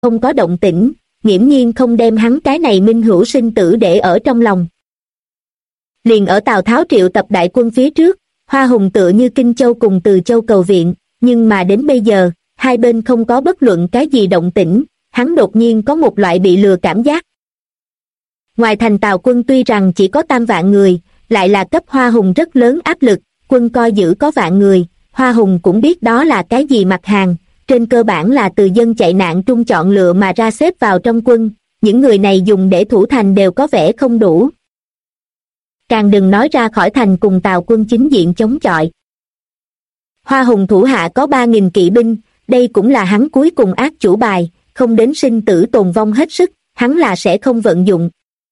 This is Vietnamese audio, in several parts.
không có động tĩnh, nghiễm nhiên không đem hắn cái này minh hữu sinh tử để ở trong lòng. Liền ở Tào Tháo triệu tập đại quân phía trước, Hoa Hùng tựa như Kinh Châu cùng Từ Châu cầu viện, nhưng mà đến bây giờ, hai bên không có bất luận cái gì động tĩnh, hắn đột nhiên có một loại bị lừa cảm giác. Ngoài thành Tào quân tuy rằng chỉ có 3 vạn người, lại là cấp Hoa Hùng rất lớn áp lực, quân coi giữ có vạn người, Hoa Hùng cũng biết đó là cái gì mặt hàng, trên cơ bản là từ dân chạy nạn trung chọn lựa mà ra xếp vào trong quân, những người này dùng để thủ thành đều có vẻ không đủ. Càng đừng nói ra khỏi thành cùng Tào quân chính diện chống chọi. Hoa Hùng thủ hạ có 3.000 kỵ binh, đây cũng là hắn cuối cùng ác chủ bài, không đến sinh tử tồn vong hết sức, hắn là sẽ không vận dụng.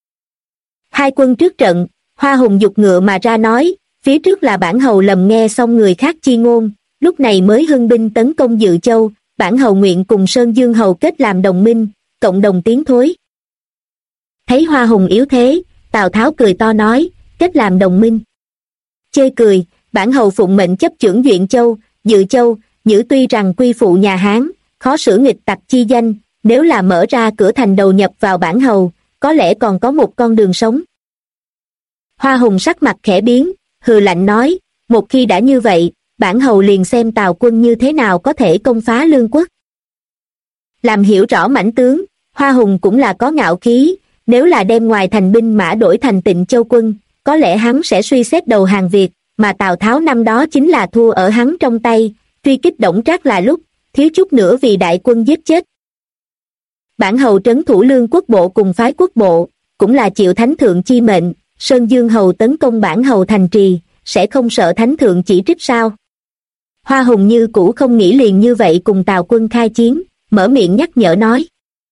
Hai quân trước trận, Hoa Hùng giục ngựa mà ra nói, phía trước là Bản Hầu lầm nghe xong người khác chi ngôn, lúc này mới hưng binh tấn công Dự Châu, Bản Hầu nguyện cùng Sơn Dương Hầu kết làm đồng minh, cộng đồng tiến thối. Thấy Hoa Hùng yếu thế, Tào Tháo cười to nói, kết làm đồng minh. Chê cười, Bản Hầu phụng mệnh chấp chưởng Duyện Châu, Dự Châu, Nhữ tuy rằng quy phụ nhà Hán, khó xử nghịch tặc chi danh, nếu là mở ra cửa thành đầu nhập vào Bản Hầu, có lẽ còn có một con đường sống. Hoa Hùng sắc mặt khẽ biến, hừ lạnh nói, một khi đã như vậy, Bản Hầu liền xem Tào quân như thế nào có thể công phá lương quốc. Làm hiểu rõ mãnh tướng, Hoa Hùng cũng là có ngạo khí, nếu là đem ngoài thành binh mã đổi thành Tịnh Châu quân, có lẽ hắn sẽ suy xét đầu hàng Việt, mà Tào Tháo năm đó chính là thua ở hắn trong tay, truy kích Đổng Trác là lúc, thiếu chút nữa vì đại quân giết chết. Bản Hầu trấn thủ lương quốc bộ cùng phái quốc bộ, cũng là chịu thánh thượng chi mệnh, Sơn Dương Hầu tấn công Bản Hầu thành trì, sẽ không sợ thánh thượng chỉ trích sao? Hoa Hùng như cũ không nghĩ liền như vậy cùng Tào quân khai chiến, mở miệng nhắc nhở nói.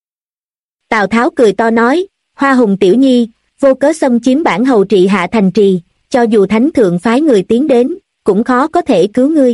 Tào Tháo cười to nói, Hoa Hùng tiểu nhi, vô cớ xâm chiếm Bản Hầu trị hạ thành trì, cho dù thánh thượng phái người tiến đến, cũng khó có thể cứu ngươi.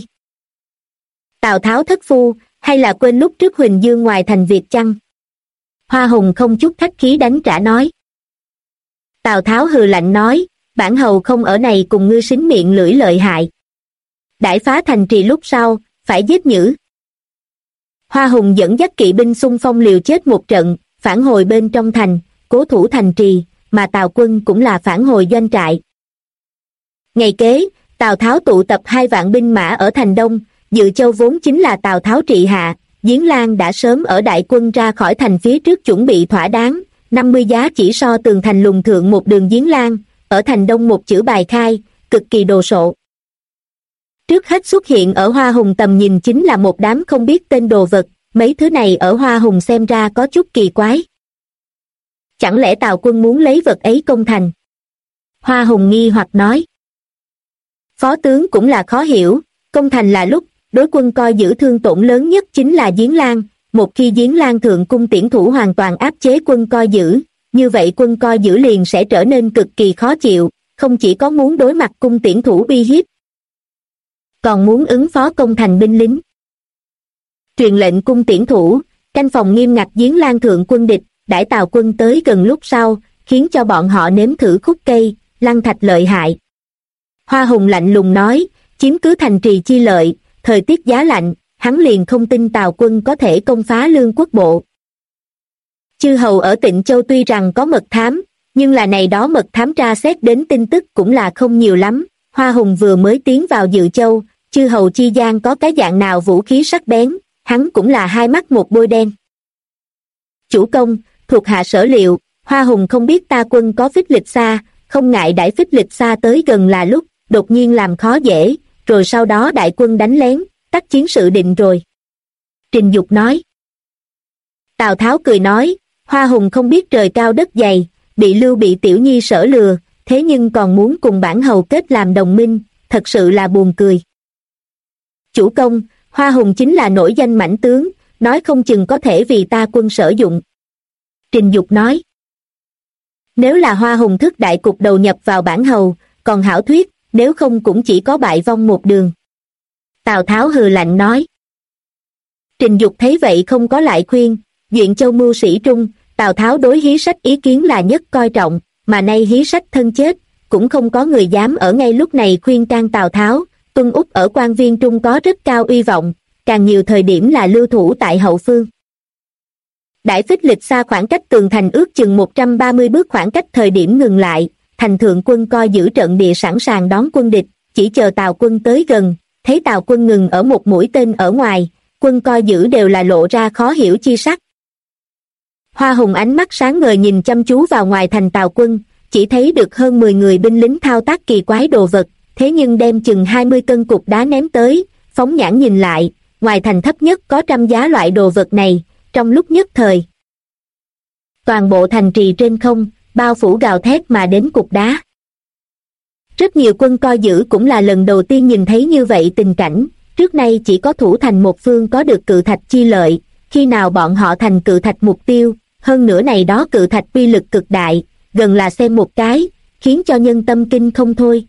Tào Tháo thất phu, hay là quên lúc trước Huỳnh Dương ngoài thành Việt chăng? Hoa Hùng không chút khách khí đánh trả nói. Tào Tháo hừ lạnh nói, Bản Hầu không ở này cùng ngươi xính miệng lưỡi lợi hại. Đãi phá thành trì lúc sau, phải giết Nhữ. Hoa Hùng dẫn dắt kỵ binh xung phong liều chết một trận, phản hồi bên trong thành, cố thủ thành trì, mà Tào quân cũng là phản hồi doanh trại. Ngày kế, Tào Tháo tụ tập 2 vạn binh mã ở thành Đông, Dự Châu vốn chính là Tào Tháo trị hạ, Diến Lan đã sớm ở đại quân ra khỏi thành phía trước chuẩn bị thỏa đáng, 50 giá chỉ so tường thành lùng thượng một đường Diến Lan, ở thành Đông một chữ bài khai, cực kỳ đồ sộ. Trước hết xuất hiện ở Hoa Hùng tầm nhìn chính là một đám không biết tên đồ vật, mấy thứ này ở Hoa Hùng xem ra có chút kỳ quái. Chẳng lẽ Tào quân muốn lấy vật ấy công thành? Hoa Hùng nghi hoặc nói. Phó tướng cũng là khó hiểu, công thành là lúc, đối quân coi giữ thương tổn lớn nhất chính là Diến Lan, một khi Diến Lan thượng cung tiễn thủ hoàn toàn áp chế quân coi giữ, như vậy quân coi giữ liền sẽ trở nên cực kỳ khó chịu, không chỉ có muốn đối mặt cung tiễn thủ uy hiếp, còn muốn ứng phó công thành binh lính. Truyền lệnh cung tiễn thủ, canh phòng nghiêm ngặt Diến Lan thượng quân địch, đãi Tào quân tới gần lúc sau, khiến cho bọn họ nếm thử khúc cây, lăng thạch lợi hại. Hoa Hùng lạnh lùng nói, chiếm cứ thành trì chi lợi, thời tiết giá lạnh, hắn liền không tin Tào quân có thể công phá lương quốc bộ. Chư hầu ở Tịnh Châu tuy rằng có mật thám, nhưng là này đó mật thám tra xét đến tin tức cũng là không nhiều lắm. Hoa Hùng vừa mới tiến vào Dự Châu, chư hầu chi gian có cái dạng nào vũ khí sắc bén, hắn cũng là hai mắt một bôi đen. Chủ công, thuộc hạ sở liệu, Hoa Hùng không biết ta quân có phích lịch xa, không ngại đãi phích lịch xa tới gần là lúc, đột nhiên làm khó dễ, rồi sau đó đại quân đánh lén, tắc chiến sự định rồi. Trình Dục nói. Tào Tháo cười nói, Hoa Hùng không biết trời cao đất dày, bị Lưu Bị tiểu nhi sở lừa, thế nhưng còn muốn cùng Bản Hầu kết làm đồng minh, thật sự là buồn cười. Chủ công, Hoa Hùng chính là nổi danh mãnh tướng, nói không chừng có thể vì ta quân sử dụng. Trình Dục nói. Nếu là Hoa Hùng thức đại cục đầu nhập vào Bản Hầu, còn hảo thuyết, nếu không cũng chỉ có bại vong một đường. Tào Tháo hừ lạnh nói. Trình Dục thấy vậy không có lại khuyên, Duyện Châu mưu sĩ trung, Tào Tháo đối Hí Sách ý kiến là nhất coi trọng, mà nay Hí Sách thân chết, cũng không có người dám ở ngay lúc này khuyên can Tào Tháo. Tuân Úc ở quan viên trung có rất cao uy vọng, càng nhiều thời điểm là lưu thủ tại hậu phương. Đãi Phích Lịch Sa khoảng cách tường thành ước chừng 130 bước khoảng cách thời điểm ngừng lại, thành thượng quân coi giữ trận địa sẵn sàng đón quân địch, chỉ chờ Tào quân tới gần, thấy Tào quân ngừng ở một mũi tên ở ngoài, quân coi giữ đều là lộ ra khó hiểu chi sắc. Hoa Hùng ánh mắt sáng ngời nhìn chăm chú vào ngoài thành Tào quân, chỉ thấy được hơn 10 người binh lính thao tác kỳ quái đồ vật, thế nhưng đem chừng 20 cân cục đá ném tới, phóng nhãn nhìn lại, ngoài thành thấp nhất có 100 giá loại đồ vật này, trong lúc nhất thời. Toàn bộ thành trì trên không, bao phủ gào thét mà đến cục đá. Rất nhiều quân coi giữ cũng là lần đầu tiên nhìn thấy như vậy tình cảnh, trước nay chỉ có thủ thành một phương có được cự thạch chi lợi, khi nào bọn họ thành cự thạch mục tiêu, hơn nữa này đó cự thạch uy lực cực đại, gần là xem một cái, khiến cho nhân tâm kinh không thôi.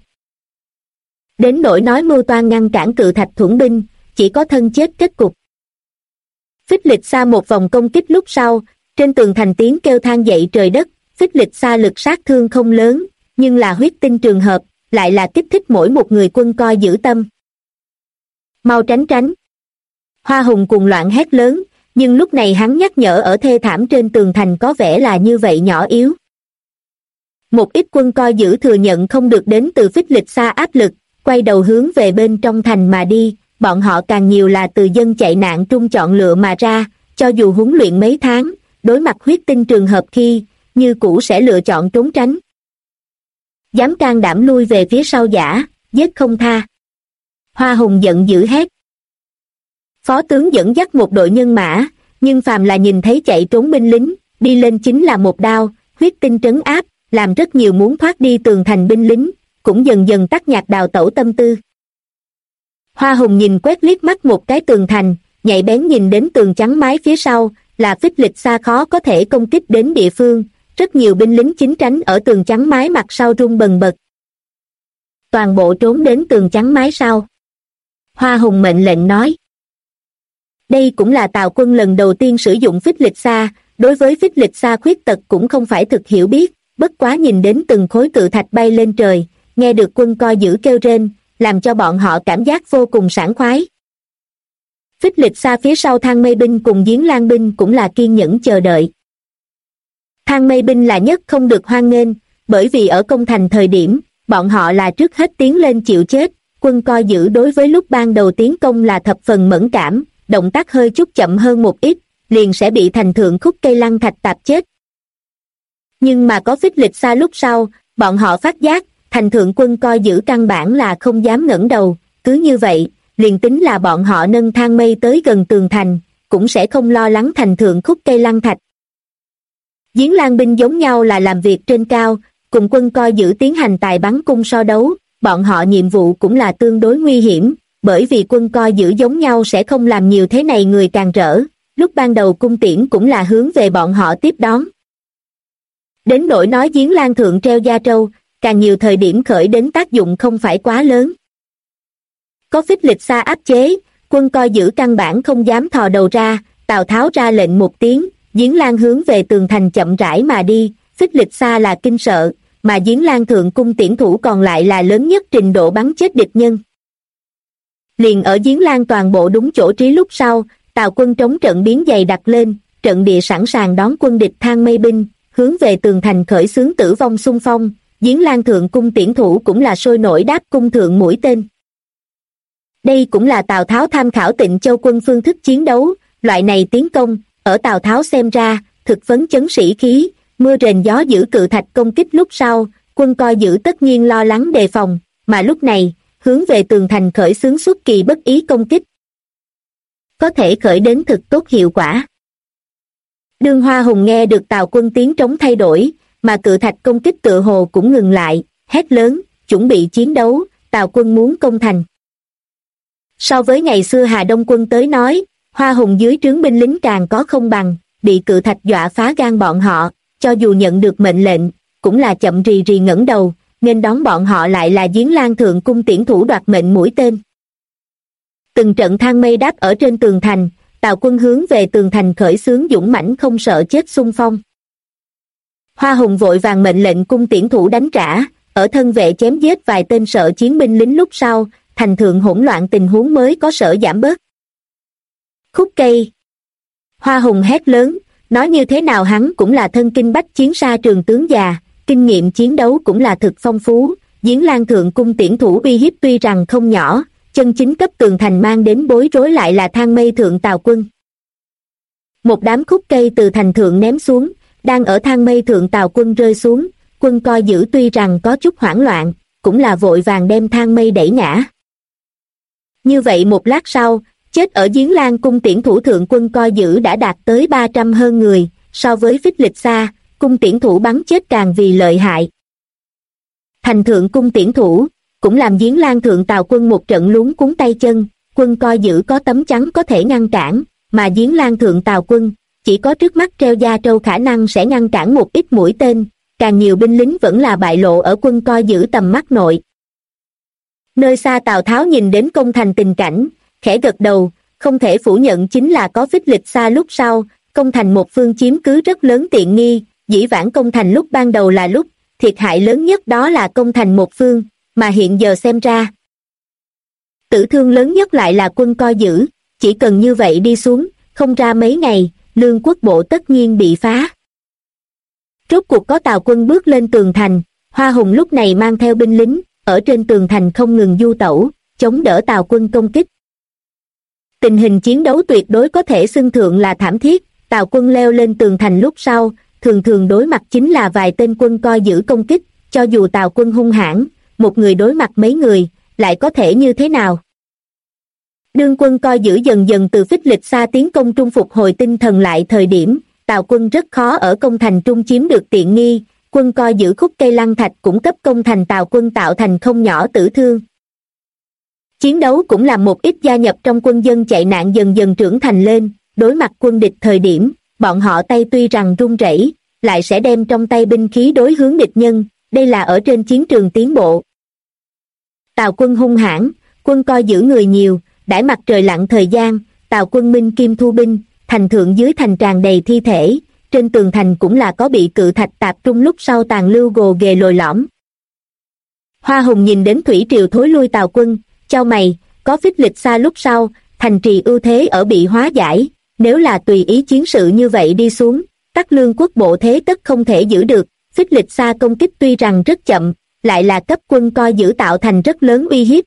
Đến nỗi nói mưu toan ngăn cản cự thạch thuẫn binh, chỉ có thân chết kết cục. Phích Lịch Sa một vòng công kích lúc sau, trên tường thành tiếng kêu than dậy trời đất, Phích Lịch Sa lực sát thương không lớn, nhưng là huyết tinh trường hợp, lại là kích thích mỗi một người quân coi giữ tâm. Mau tránh tránh. Hoa Hùng cuồng loạn hét lớn, nhưng lúc này hắn nhắc nhở ở thê thảm trên tường thành có vẻ là như vậy nhỏ yếu. Một ít quân coi giữ thừa nhận không được đến từ Phích Lịch Sa áp lực, quay đầu hướng về bên trong thành mà đi, bọn họ càng nhiều là từ dân chạy nạn trung chọn lựa mà ra, cho dù huấn luyện mấy tháng, đối mặt huyết tinh trường hợp khi, như cũ sẽ lựa chọn trốn tránh. Dám can đảm lui về phía sau giả, giết không tha. Hoa Hùng giận dữ hét. Phó tướng dẫn dắt một đội nhân mã, nhưng phàm là nhìn thấy chạy trốn binh lính, đi lên chính là một đao, huyết tinh trấn áp, làm rất nhiều muốn thoát đi tường thành binh lính, cũng dần dần tắt nhạt đào tẩu tâm tư. Hoa Hùng nhìn quét liếc mắt một cái tường thành, nhạy bén nhìn đến tường trắng mái phía sau, là Phích Lịch Sa khó có thể công kích đến địa phương, rất nhiều binh lính chính tránh ở tường trắng mái mặt sau rung bần bật. Toàn bộ trốn đến tường trắng mái sau. Hoa Hùng mệnh lệnh nói. Đây cũng là Tào quân lần đầu tiên sử dụng Phích Lịch Sa, đối với Phích Lịch Sa khuyết tật cũng không phải thực hiểu biết, bất quá nhìn đến từng khối cự thạch bay lên trời, nghe được quân coi giữ kêu rên, làm cho bọn họ cảm giác vô cùng sảng khoái. Phích Lịch Sa phía sau Thang Mây binh cùng Giếng Lan binh cũng là kiên nhẫn chờ đợi. Thang Mây binh là nhất không được hoan nghênh, bởi vì ở công thành thời điểm, bọn họ là trước hết tiến lên chịu chết, quân coi giữ đối với lúc ban đầu tiến công là thập phần mẫn cảm, động tác hơi chút chậm hơn một ít, liền sẽ bị thành thượng khúc cây lăng thạch tạp chết. Nhưng mà có Phích Lịch Sa lúc sau, bọn họ phát giác, thành thượng quân coi giữ căn bản là không dám ngẩng đầu, cứ như vậy, liền tính là bọn họ nâng thang mây tới gần tường thành, cũng sẽ không lo lắng thành thượng khúc cây lăng thạch. Giếng Lan binh giống nhau là làm việc trên cao, cùng quân coi giữ tiến hành tài bắn cung so đấu, bọn họ nhiệm vụ cũng là tương đối nguy hiểm, bởi vì quân coi giữ giống nhau sẽ không làm nhiều thế này người càng rỡ, lúc ban đầu cung tiễn cũng là hướng về bọn họ tiếp đón. Đến nỗi nói Giếng Lan thượng treo da trâu, càng nhiều thời điểm khởi đến tác dụng không phải quá lớn. Có Phích Lịch Sa áp chế, quân coi giữ căn bản không dám thò đầu ra, Tào Tháo ra lệnh một tiếng, Giếng Lan hướng về tường thành chậm rãi mà đi, Phích Lịch Sa là kinh sợ, mà Giếng Lan thượng cung tiễn thủ còn lại là lớn nhất trình độ bắn chết địch nhân. Liền ở Giếng Lan toàn bộ đúng chỗ trí lúc sau, Tào quân trống trận biến dày đặt lên, trận địa sẵn sàng đón quân địch Thang Mây binh, hướng về tường thành khởi xướng tử vong xung phong, Giếng Lan thượng cung tiễn thủ cũng là sôi nổi đáp cung thượng mũi tên. Đây cũng là Tào Tháo tham khảo Tịnh Châu quân phương thức chiến đấu, loại này tiến công, ở Tào Tháo xem ra, thực phấn chấn sĩ khí, mưa rền gió dữ cự thạch công kích lúc sau, quân coi giữ tất nhiên lo lắng đề phòng, mà lúc này, hướng về tường thành khởi xướng xuất kỳ bất ý công kích. Có thể khởi đến thực tốt hiệu quả. Đương Hoa Hùng nghe được Tào quân tiến trống thay đổi, mà cự thạch công kích tựa hồ cũng ngừng lại, hét lớn, chuẩn bị chiến đấu, Tào quân muốn công thành. So với ngày xưa Hà Đông quân tới nói, Hoa Hùng dưới trướng binh lính càng có không bằng, bị cự thạch dọa phá gan bọn họ, cho dù nhận được mệnh lệnh, cũng là chậm rì rì ngẩng đầu, nên đón bọn họ lại là Giếng Lan thượng cung tiễn thủ đoạt mệnh mũi tên. Từng trận thang mây đáp ở trên tường thành, Tào quân hướng về tường thành khởi xướng dũng mãnh không sợ chết xung phong. Hoa Hùng vội vàng mệnh lệnh cung tiễn thủ đánh trả, ở thân vệ chém giết vài tên sợ chiến binh lính lúc sau, thành thượng hỗn loạn tình huống mới có sở giảm bớt. Khúc cây. Hoa Hùng hét lớn, nói như thế nào hắn cũng là thân kinh bách chiến sa trường tướng già, kinh nghiệm chiến đấu cũng là thực phong phú. Giếng Lan thượng cung tiễn thủ uy hiếp tuy rằng không nhỏ, chân chính cấp tường thành mang đến bối rối lại là thang mây thượng Tào quân. Một đám khúc cây từ thành thượng ném xuống, đang ở thang mây thượng Tào quân rơi xuống, quân coi giữ tuy rằng có chút hoảng loạn, cũng là vội vàng đem thang mây đẩy ngã. Như vậy một lát sau, chết ở Giếng Lan cung tiễn thủ thượng quân coi giữ đã đạt tới 300 hơn người, so với Phích Lịch Sa, cung tiễn thủ bắn chết càng vì lợi hại. Thành thượng cung tiễn thủ, cũng làm Giếng Lan thượng Tào quân một trận luống cuống tay chân, quân coi giữ có tấm chắn có thể ngăn cản, mà Giếng Lan thượng Tào quân, chỉ có trước mắt treo da trâu khả năng sẽ ngăn cản một ít mũi tên, càng nhiều binh lính vẫn là bại lộ ở quân coi giữ tầm mắt nội. Nơi xa Tào Tháo nhìn đến công thành tình cảnh, khẽ gật đầu, không thể phủ nhận chính là có Phích Lịch Sa lúc sau, công thành một phương chiếm cứ rất lớn tiện nghi, dĩ vãng công thành lúc ban đầu là lúc, thiệt hại lớn nhất đó là công thành một phương, mà hiện giờ xem ra. Tử thương lớn nhất lại là quân coi giữ, chỉ cần như vậy đi xuống, không ra mấy ngày, Lương Quốc bộ tất nhiên bị phá. Rốt cuộc có Tào quân bước lên tường thành, Hoa Hùng lúc này mang theo binh lính, ở trên tường thành không ngừng du tẩu, chống đỡ Tào quân công kích. Tình hình chiến đấu tuyệt đối có thể xưng thượng là thảm thiết, Tào quân leo lên tường thành lúc sau, thường thường đối mặt chính là vài tên quân coi giữ công kích, cho dù Tào quân hung hãn, một người đối mặt mấy người, lại có thể như thế nào? Đương quân coi giữ dần dần từ Phích Lịch Sa tiến công trung phục hồi tinh thần lại thời điểm, Tào quân rất khó ở công thành trung chiếm được tiện nghi, quân coi giữ khúc cây lăng thạch cũng cấp công thành Tào quân tạo thành không nhỏ tử thương. Chiến đấu cũng làm một ít gia nhập trong quân dân chạy nạn dần dần trưởng thành lên, đối mặt quân địch thời điểm, bọn họ tay tuy rằng run rẩy, lại sẽ đem trong tay binh khí đối hướng địch nhân, đây là ở trên chiến trường tiến bộ. Tào quân hung hãn, quân coi giữ người nhiều, đãi mặt trời lặn thời gian, Tào quân minh kim thu binh, thành thượng dưới thành tràn đầy thi thể, trên tường thành cũng là có bị cự thạch tạp trung lúc sau tàn lưu gồ ghề lồi lõm. Hoa Hùng nhìn đến thủy triều thối lui Tào quân, chau mày, có Phích Lịch Sa lúc sau, thành trì ưu thế ở bị hóa giải, nếu là tùy ý chiến sự như vậy đi xuống, Tắc Lương Quốc bộ thế tất không thể giữ được, Phích Lịch Sa công kích tuy rằng rất chậm, lại là cấp quân coi giữ tạo thành rất lớn uy hiếp.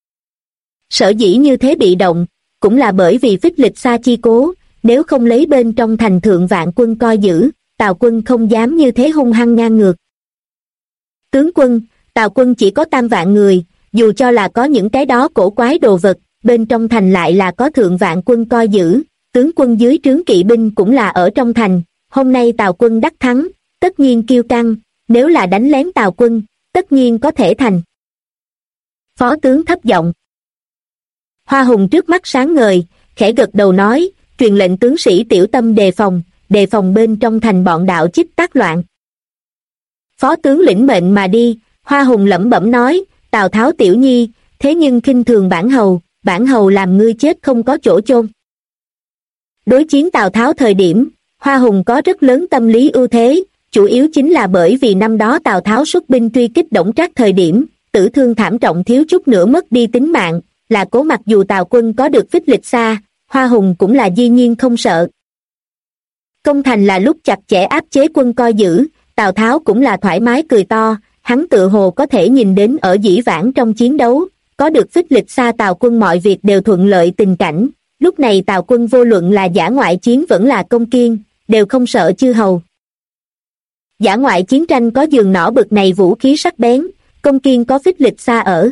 Sở dĩ như thế bị động, cũng là bởi vì Phích Lịch Sa chi cố, nếu không lấy bên trong thành thượng vạn quân coi giữ, Tào quân không dám như thế hung hăng ngang ngược. Tướng quân, Tào quân chỉ có 3 vạn người, dù cho là có những cái đó cổ quái đồ vật, bên trong thành lại là có thượng vạn quân coi giữ, tướng quân dưới trướng kỵ binh cũng là ở trong thành, hôm nay Tào quân đắc thắng, tất nhiên kiêu căng, nếu là đánh lén Tào quân, tất nhiên có thể thành. Phó tướng thấp giọng. Hoa Hùng trước mắt sáng ngời, khẽ gật đầu nói, truyền lệnh tướng sĩ tiểu tâm đề phòng bên trong thành bọn đạo chích tác loạn. Phó tướng lĩnh mệnh mà đi, Hoa Hùng lẩm bẩm nói, Tào Tháo tiểu nhi, thế nhưng khinh thường bản hầu làm ngươi chết không có chỗ chôn. Đối chiến Tào Tháo thời điểm, Hoa Hùng có rất lớn tâm lý ưu thế, chủ yếu chính là bởi vì năm đó Tào Tháo xuất binh truy kích Đổng Trác thời điểm, tử thương thảm trọng thiếu chút nữa mất đi tính mạng, là cố mặc dù Tào quân có được Phích Lịch Sa, Hoa Hùng cũng là dĩ nhiên không sợ. Công thành là lúc chặt chẽ áp chế quân coi giữ, Tào Tháo cũng là thoải mái cười to, hắn tự hồ có thể nhìn đến ở dĩ vãng trong chiến đấu, có được Phích Lịch Sa Tào quân mọi việc đều thuận lợi tình cảnh, lúc này Tào quân vô luận là dã ngoại chiến vẫn là công kiên, đều không sợ chư hầu. Dã ngoại chiến tranh có giường nỏ bực này vũ khí sắc bén, công kiên có Phích Lịch Sa ở.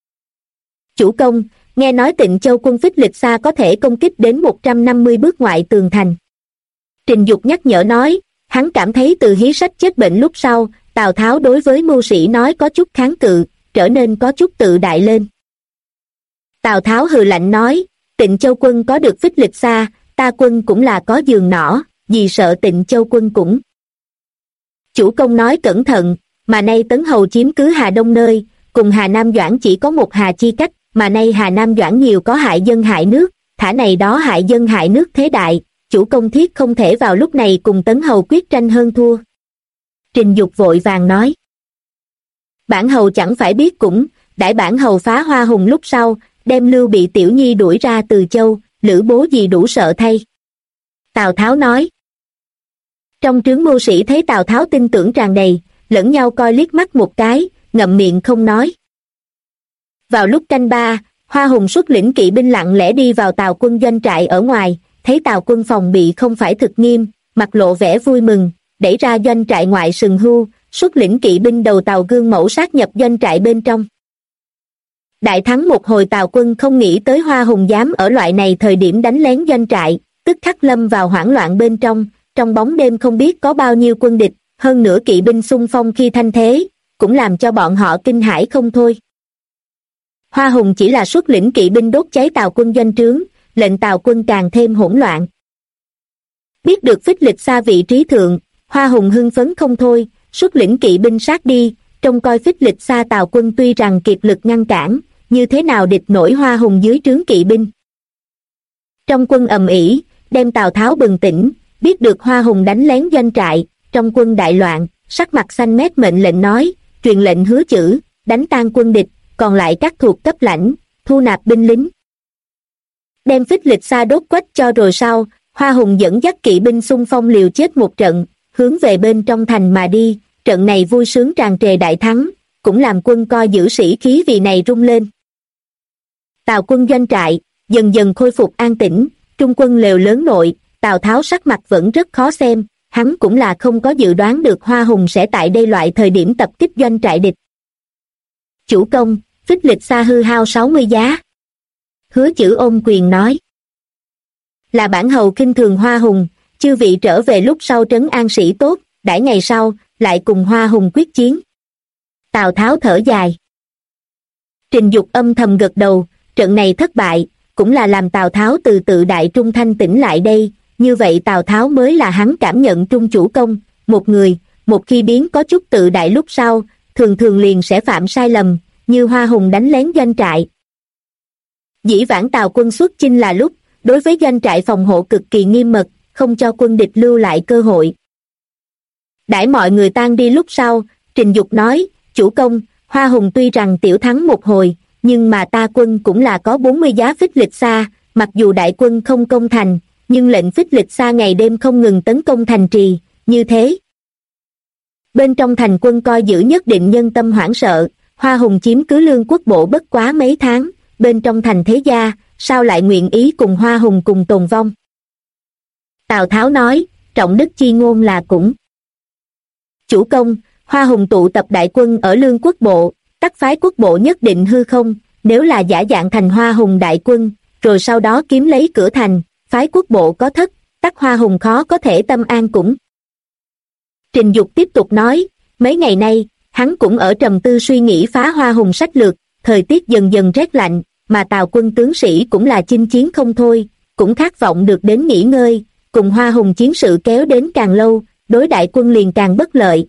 Chủ công, nghe nói Tịnh Châu quân Phích Lịch Sa có thể công kích đến 150 bước ngoại tường thành. Trình Dục nhắc nhở nói, hắn cảm thấy từ Hí Sách chết bệnh lúc sau, Tào Tháo đối với mưu sĩ nói có chút kháng cự, trở nên có chút tự đại lên. Tào Tháo hừ lạnh nói, Tịnh Châu quân có được Phích Lịch Sa, ta quân cũng là có giường nỏ, vì sợ Tịnh Châu quân cũng. Chủ công nói cẩn thận, mà nay Tấn Hầu chiếm cứ Hà Đông nơi, cùng Hà Nam Doãn chỉ có một hà chi cách, mà nay Hà Nam Doãn nhiều có hại dân hại nước, thả này đó hại dân hại nước thế đại, chủ công thiết không thể vào lúc này cùng Tấn Hầu quyết tranh hơn thua. Trình Dục vội vàng nói. Bản hầu chẳng phải biết cũng, đãi bản hầu phá Hoa Hùng lúc sau, đem Lưu Bị tiểu nhi đuổi ra từ Châu, Lữ bố gì đủ sợ thay. Tào Tháo nói. Trong trướng mưu sĩ thấy Tào Tháo tin tưởng tràn đầy, lẫn nhau coi liếc mắt một cái, ngậm miệng không nói. Vào lúc canh ba, Hoa Hùng xuất lĩnh kỵ binh lặng lẽ đi vào Tào quân doanh trại ở ngoài, thấy Tào quân phòng bị không phải thực nghiêm, mặt lộ vẻ vui mừng, đẩy ra doanh trại ngoại sừng hưu, xuất lĩnh kỵ binh đầu Tào gương mẫu sát nhập doanh trại bên trong. Đại thắng một hồi, Tào quân không nghĩ tới Hoa Hùng dám ở loại này thời điểm đánh lén doanh trại, tức khắc lâm vào hoảng loạn bên trong bóng đêm không biết có bao nhiêu quân địch, hơn nữa kỵ binh xung phong khi thanh thế, cũng làm cho bọn họ kinh hãi không thôi. Hoa Hùng chỉ là xuất lĩnh kỵ binh đốt cháy Tào quân doanh trướng, lệnh Tào quân càng thêm hỗn loạn. Biết được Phích Lịch Sa vị trí thượng, Hoa Hùng hưng phấn không thôi, xuất lĩnh kỵ binh sát đi, trông coi Phích Lịch Sa Tào quân tuy rằng kiệt lực ngăn cản, như thế nào địch nổi Hoa Hùng dưới trướng kỵ binh. Trong quân ầm ĩ, đem Tào Tháo bừng tỉnh, biết được Hoa Hùng đánh lén doanh trại, trong quân đại loạn, sắc mặt xanh mét mệnh lệnh nói, truyền lệnh Hứa Chử, đánh tan quân địch, còn lại các thuộc cấp lãnh, thu nạp binh lính. Đem Phích Lịch Sa đốt quách cho rồi sau, Hoa Hùng dẫn dắt kỵ binh xung phong liều chết một trận, hướng về bên trong thành mà đi, trận này vui sướng tràn trề đại thắng, cũng làm quân coi giữ sĩ khí vì này rung lên. Tào quân doanh trại, dần dần khôi phục an tĩnh, trung quân lều lớn nội, Tào Tháo sắc mặt vẫn rất khó xem, hắn cũng là không có dự đoán được Hoa Hùng sẽ tại đây loại thời điểm tập kích doanh trại địch. Chủ công, Phích Lịch Sa hư hao 60 giá. Hứa Chử ôm quyền nói. Là bản hầu khinh thường Hoa Hùng, chư vị trở về lúc sau trấn an sĩ tốt, đãi ngày sau, lại cùng Hoa Hùng quyết chiến. Tào Tháo thở dài. Trình Dục âm thầm gật đầu, trận này thất bại, cũng là làm Tào Tháo từ tự đại trung thanh tỉnh lại đây, như vậy Tào Tháo mới là hắn cảm nhận trung chủ công, một người, một khi biến có chút tự đại lúc sau, thường thường liền sẽ phạm sai lầm, như Hoa Hùng đánh lén doanh trại. Dĩ vãng Tào quân xuất chinh là lúc, đối với doanh trại phòng hộ cực kỳ nghiêm mật, không cho quân địch lưu lại cơ hội. Đãi mọi người tan đi lúc sau, Trình Dục nói, chủ công, Hoa Hùng tuy rằng tiểu thắng một hồi, nhưng mà ta quân cũng là có 40 giá Phích Lịch Sa, mặc dù đại quân không công thành, nhưng lệnh Phích Lịch Sa ngày đêm không ngừng tấn công thành trì, như thế. Bên trong thành quân coi giữ nhất định nhân tâm hoảng sợ, Hoa Hùng chiếm cứ Lương Quốc bộ bất quá mấy tháng, bên trong thành thế gia, sao lại nguyện ý cùng Hoa Hùng cùng tồn vong. Tào Tháo nói, trọng đức chi ngôn là cũng. Chủ công, Hoa Hùng tụ tập đại quân ở Lương Quốc bộ, các phái quốc bộ nhất định hư không, nếu là giả dạng thành Hoa Hùng đại quân, rồi sau đó kiếm lấy cửa thành, phái quốc bộ có thất, tắc Hoa Hùng khó có thể tâm an cũng. Trình Dục tiếp tục nói, mấy ngày nay, hắn cũng ở trầm tư suy nghĩ phá Hoa Hùng sách lược, thời tiết dần dần rét lạnh, mà Tào quân tướng sĩ cũng là chinh chiến không thôi, cũng khát vọng được đến nghỉ ngơi, cùng Hoa Hùng chiến sự kéo đến càng lâu, đối đại quân liền càng bất lợi.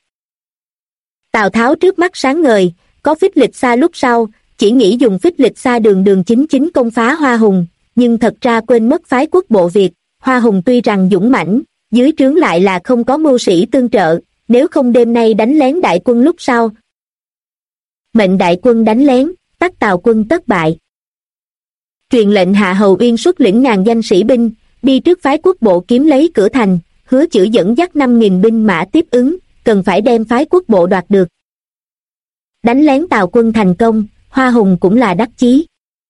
Tào Tháo trước mắt sáng ngời, có Phích Lịch Sa lúc sau, chỉ nghĩ dùng Phích Lịch Sa đường đường chính chính công phá Hoa Hùng, nhưng thật ra quên mất phái quốc bộ Việt, Hoa Hùng tuy rằng dũng mãnh, dưới trướng lại là không có mưu sĩ tương trợ, nếu không đêm nay đánh lén đại quân lúc sau. Mệnh đại quân đánh lén, tắc Tào quân tất bại. Truyền lệnh Hạ Hầu Uyên xuất lĩnh ngàn danh sĩ binh, đi trước phái quốc bộ kiếm lấy cửa thành, Hứa Chử dẫn dắt 5.000 binh mã tiếp ứng, cần phải đem phái quốc bộ đoạt được. Đánh lén Tào quân thành công, Hoa Hùng cũng là đắc chí.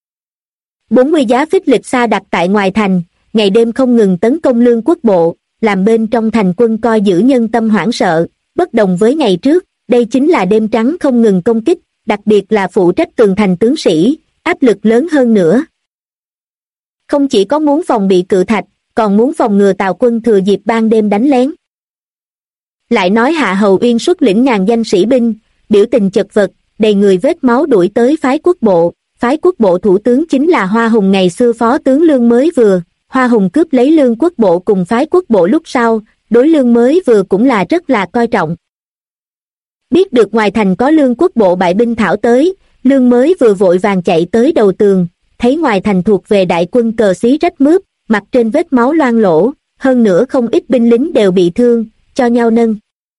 40 giá Phích Lịch Sa đặt tại ngoài thành, ngày đêm không ngừng tấn công Lương Quốc bộ, làm bên trong thành quân coi giữ nhân tâm hoảng sợ, bất đồng với ngày trước, đây chính là đêm trắng không ngừng công kích, đặc biệt là phụ trách tường thành tướng sĩ, áp lực lớn hơn nữa. Không chỉ có muốn phòng bị cự thạch, còn muốn phòng ngừa Tào quân thừa dịp ban đêm đánh lén. Lại nói Hạ Hầu Uyên xuất lĩnh ngàn danh sĩ binh, biểu tình chật vật, đầy người vết máu đuổi tới phái quốc bộ thủ tướng chính là Hoa Hùng ngày xưa phó tướng Lương mới vừa, Hoa Hùng cướp lấy Lương Quốc bộ cùng phái quốc bộ lúc sau, đối Lương mới vừa cũng là rất là coi trọng. Biết được ngoài thành có Lương Quốc bộ bại binh thảo tới, Lương mới vừa vội vàng chạy tới đầu tường, thấy ngoài thành thuộc về đại quân cờ xí rách mướp, mặt trên vết máu loang lỗ, hơn nữa không ít binh lính đều bị thương, cho nhau nâng.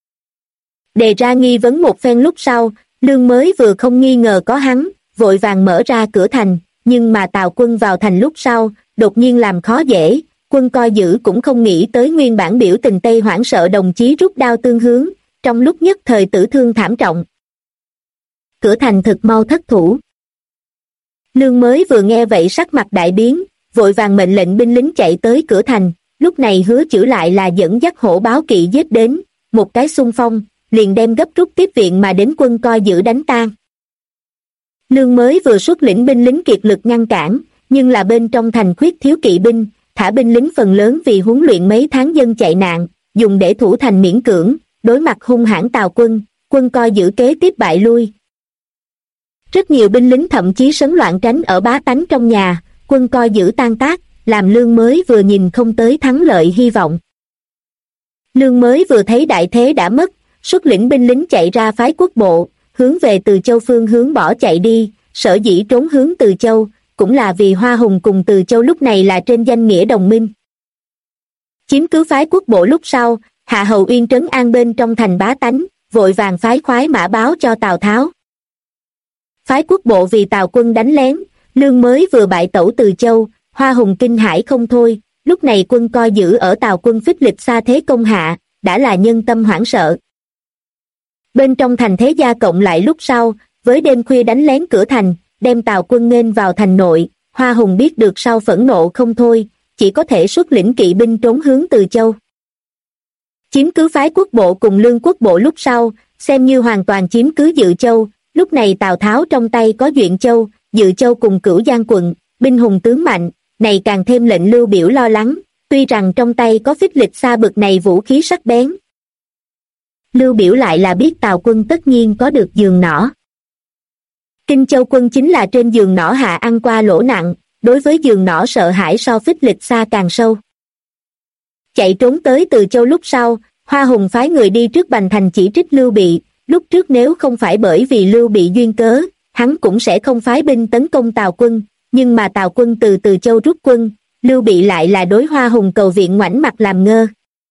Đề ra nghi vấn một phen lúc sau, Lương mới vừa không nghi ngờ có hắn, vội vàng mở ra cửa thành, nhưng mà Tào quân vào thành lúc sau, đột nhiên làm khó dễ, Quân coi giữ cũng không nghĩ tới nguyên bản biểu tình Tây hoảng sợ đồng chí rút đao tương hướng, trong lúc nhất thời tử thương thảm trọng. Cửa thành thực mau thất thủ. Lương Mới vừa nghe vậy sắc mặt đại biến, vội vàng mệnh lệnh binh lính chạy tới cửa thành, lúc này Hứa Chữ lại là dẫn dắt hổ báo kỵ giết đến, một cái xung phong, liền đem gấp rút tiếp viện mà đến quân coi giữ đánh tan. Lương Mới vừa xuất lĩnh binh lính kiệt lực ngăn cản, nhưng là bên trong thành khuyết thiếu kỵ binh, thả binh lính phần lớn vì huấn luyện mấy tháng dân chạy nạn, dùng để thủ thành miễn cưỡng, đối mặt hung hãn Tào quân, quân coi giữ kế tiếp bại lui. Rất nhiều binh lính thậm chí sấn loạn tránh ở bá tánh trong nhà, quân coi giữ tan tác, làm Lương Mới vừa nhìn không tới thắng lợi hy vọng. Lương Mới vừa thấy đại thế đã mất, xuất lĩnh binh lính chạy ra phái quốc bộ, hướng về Từ Châu phương hướng bỏ chạy đi, sở dĩ trốn hướng Từ Châu, cũng là vì Hoa Hùng cùng Từ Châu lúc này là trên danh nghĩa đồng minh. Chiếm cứ phái quốc bộ lúc sau, Hạ Hầu Uyên trấn an bên trong thành bá tánh, vội vàng phái khoái mã báo cho Tào Tháo. Phái quốc bộ vì Tào quân đánh lén, Lương Mới vừa bại tẩu Từ Châu, Hoa Hùng kinh hãi không thôi, lúc này quân coi giữ ở Tào quân phích lịch xa thế công hạ, đã là nhân tâm hoảng sợ. Bên trong thành thế gia cộng lại lúc sau, với đêm khuya đánh lén cửa thành, đem Tào quân nghênh vào thành nội, Hoa Hùng biết được sau phẫn nộ không thôi, chỉ có thể xuất lĩnh kỵ binh trốn hướng Từ Châu. Chiếm cứ phái quốc bộ cùng Lương quốc bộ lúc sau, xem như hoàn toàn chiếm cứ Dự Châu, lúc này Tào Tháo trong tay có Duyện Châu, Dự Châu cùng Cửu Giang quận, binh hùng tướng mạnh, này càng thêm lệnh Lưu Biểu lo lắng, tuy rằng trong tay có phích lịch xa bực này vũ khí sắc bén. Lưu Biểu lại là biết Tào quân tất nhiên có được giường nỏ. Kinh Châu quân chính là trên giường nỏ hạ ăn qua lỗ nặng, đối với giường nỏ sợ hãi so phích lịch xa càng sâu. Chạy trốn tới Từ Châu lúc sau, Hoa Hùng phái người đi trước Bành Thành chỉ trích Lưu Bị, lúc trước nếu không phải bởi vì Lưu Bị duyên cớ, hắn cũng sẽ không phái binh tấn công Tào quân, nhưng mà Tào quân từ Từ Châu rút quân, Lưu Bị lại là đối Hoa Hùng cầu viện ngoảnh mặt làm ngơ.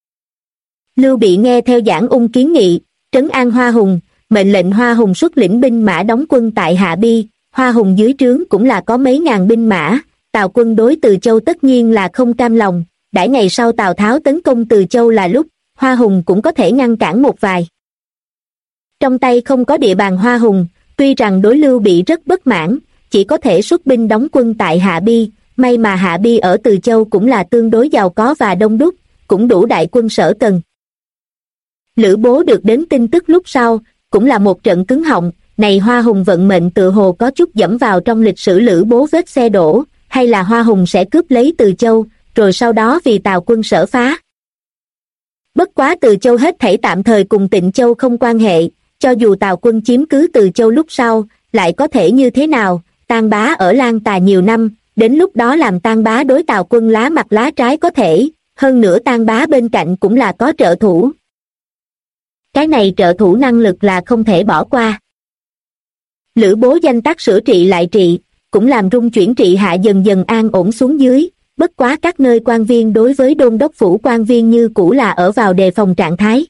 Lưu Bị nghe theo Giảng Ung kiến nghị, trấn an Hoa Hùng, mệnh lệnh Hoa Hùng xuất lĩnh binh mã đóng quân tại Hạ Bi, Hoa Hùng dưới trướng cũng là có mấy ngàn binh mã, Tào quân đối Từ Châu tất nhiên là không cam lòng, đãi ngày sau Tào Tháo tấn công Từ Châu là lúc, Hoa Hùng cũng có thể ngăn cản một vài. Trong tay không có địa bàn Hoa Hùng, tuy rằng đối Lưu Bị rất bất mãn, chỉ có thể xuất binh đóng quân tại Hạ Bi, may mà Hạ Bi ở Từ Châu cũng là tương đối giàu có và đông đúc, cũng đủ đại quân sở cần. Lữ Bố được đến tin tức lúc sau, cũng là một trận cứng họng, này Hoa Hùng vận mệnh tự hồ có chút dẫm vào trong lịch sử Lữ Bố vết xe đổ, hay là Hoa Hùng sẽ cướp lấy Từ Châu, rồi sau đó vì Tào quân sở phá. Bất quá Từ Châu hết thảy tạm thời cùng Tịnh Châu không quan hệ, cho dù Tào quân chiếm cứ Từ Châu lúc sau, lại có thể như thế nào, Tang Bá ở Lan Tà nhiều năm, đến lúc đó làm Tang Bá đối Tào quân lá mặt lá trái có thể, hơn nữa Tang Bá bên cạnh cũng là có trợ thủ. Cái này trợ thủ năng lực là không thể bỏ qua. Lữ Bố danh tác sửa trị lại trị, cũng làm rung chuyển trị hạ dần dần an ổn xuống dưới, bất quá các nơi quan viên đối với đôn đốc phủ quan viên như cũ là ở vào đề phòng trạng thái.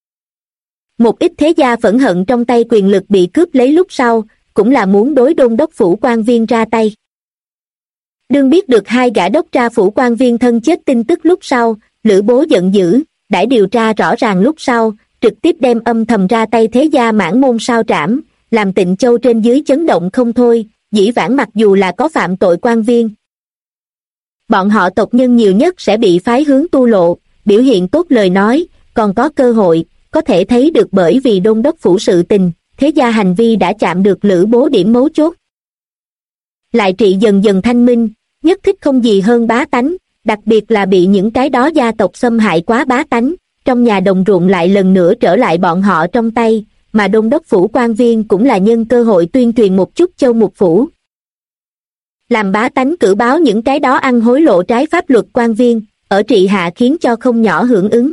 Một ít thế gia phẫn hận trong tay quyền lực bị cướp lấy lúc sau, cũng là muốn đối đôn đốc phủ quan viên ra tay. Đương biết được hai gã đốc tra phủ quan viên thân chết tin tức lúc sau, Lữ Bố giận dữ, đãi điều tra rõ ràng lúc sau, trực tiếp đem âm thầm ra tay thế gia mãn môn sao trảm, làm Tịnh Châu trên dưới chấn động không thôi, dĩ vãng mặc dù là có phạm tội quan viên. Bọn họ tộc nhân nhiều nhất sẽ bị phái hướng tu lộ, biểu hiện tốt lời nói, còn có cơ hội, có thể thấy được bởi vì đôn đốc phủ sự tình, thế gia hành vi đã chạm được Lữ Bố điểm mấu chốt. Lại trị dần dần thanh minh, nhất thích không gì hơn bá tánh, đặc biệt là bị những cái đó gia tộc xâm hại quá bá tánh, trong nhà đồng ruộng lại lần nữa trở lại bọn họ trong tay, mà đôn đốc phủ quan viên cũng là nhân cơ hội tuyên truyền một chút châu mục phủ. Làm bá tánh cử báo những cái đó ăn hối lộ trái pháp luật quan viên, ở trị hạ khiến cho không nhỏ hưởng ứng.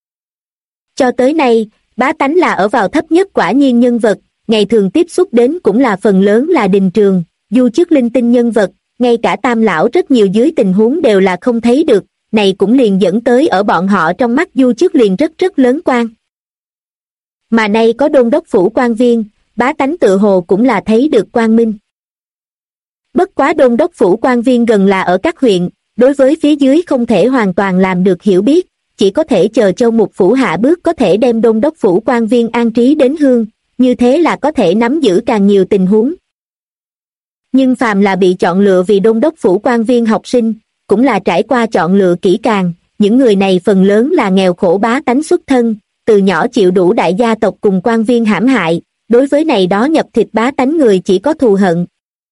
Cho tới nay, bá tánh là ở vào thấp nhất quả nhiên nhân vật, ngày thường tiếp xúc đến cũng là phần lớn là đình trường, du chức linh tinh nhân vật, ngay cả Tam lão rất nhiều dưới tình huống đều là không thấy được, này cũng liền dẫn tới ở bọn họ trong mắt du chức liền rất lớn quan. Mà nay có đôn đốc phủ quan viên, bá tánh tự hồ cũng là thấy được quang minh. Bất quá đôn đốc phủ quan viên gần là ở các huyện, đối với phía dưới không thể hoàn toàn làm được hiểu biết, chỉ có thể chờ Châu Mục Phủ hạ bước có thể đem đôn đốc phủ quan viên an trí đến hương, như thế là có thể nắm giữ càng nhiều tình huống. Nhưng phàm là bị chọn lựa vì đôn đốc phủ quan viên học sinh, cũng là trải qua chọn lựa kỹ càng, những người này phần lớn là nghèo khổ bá tánh xuất thân, từ nhỏ chịu đủ đại gia tộc cùng quan viên hãm hại, đối với này đó nhập thịt bá tánh người chỉ có thù hận.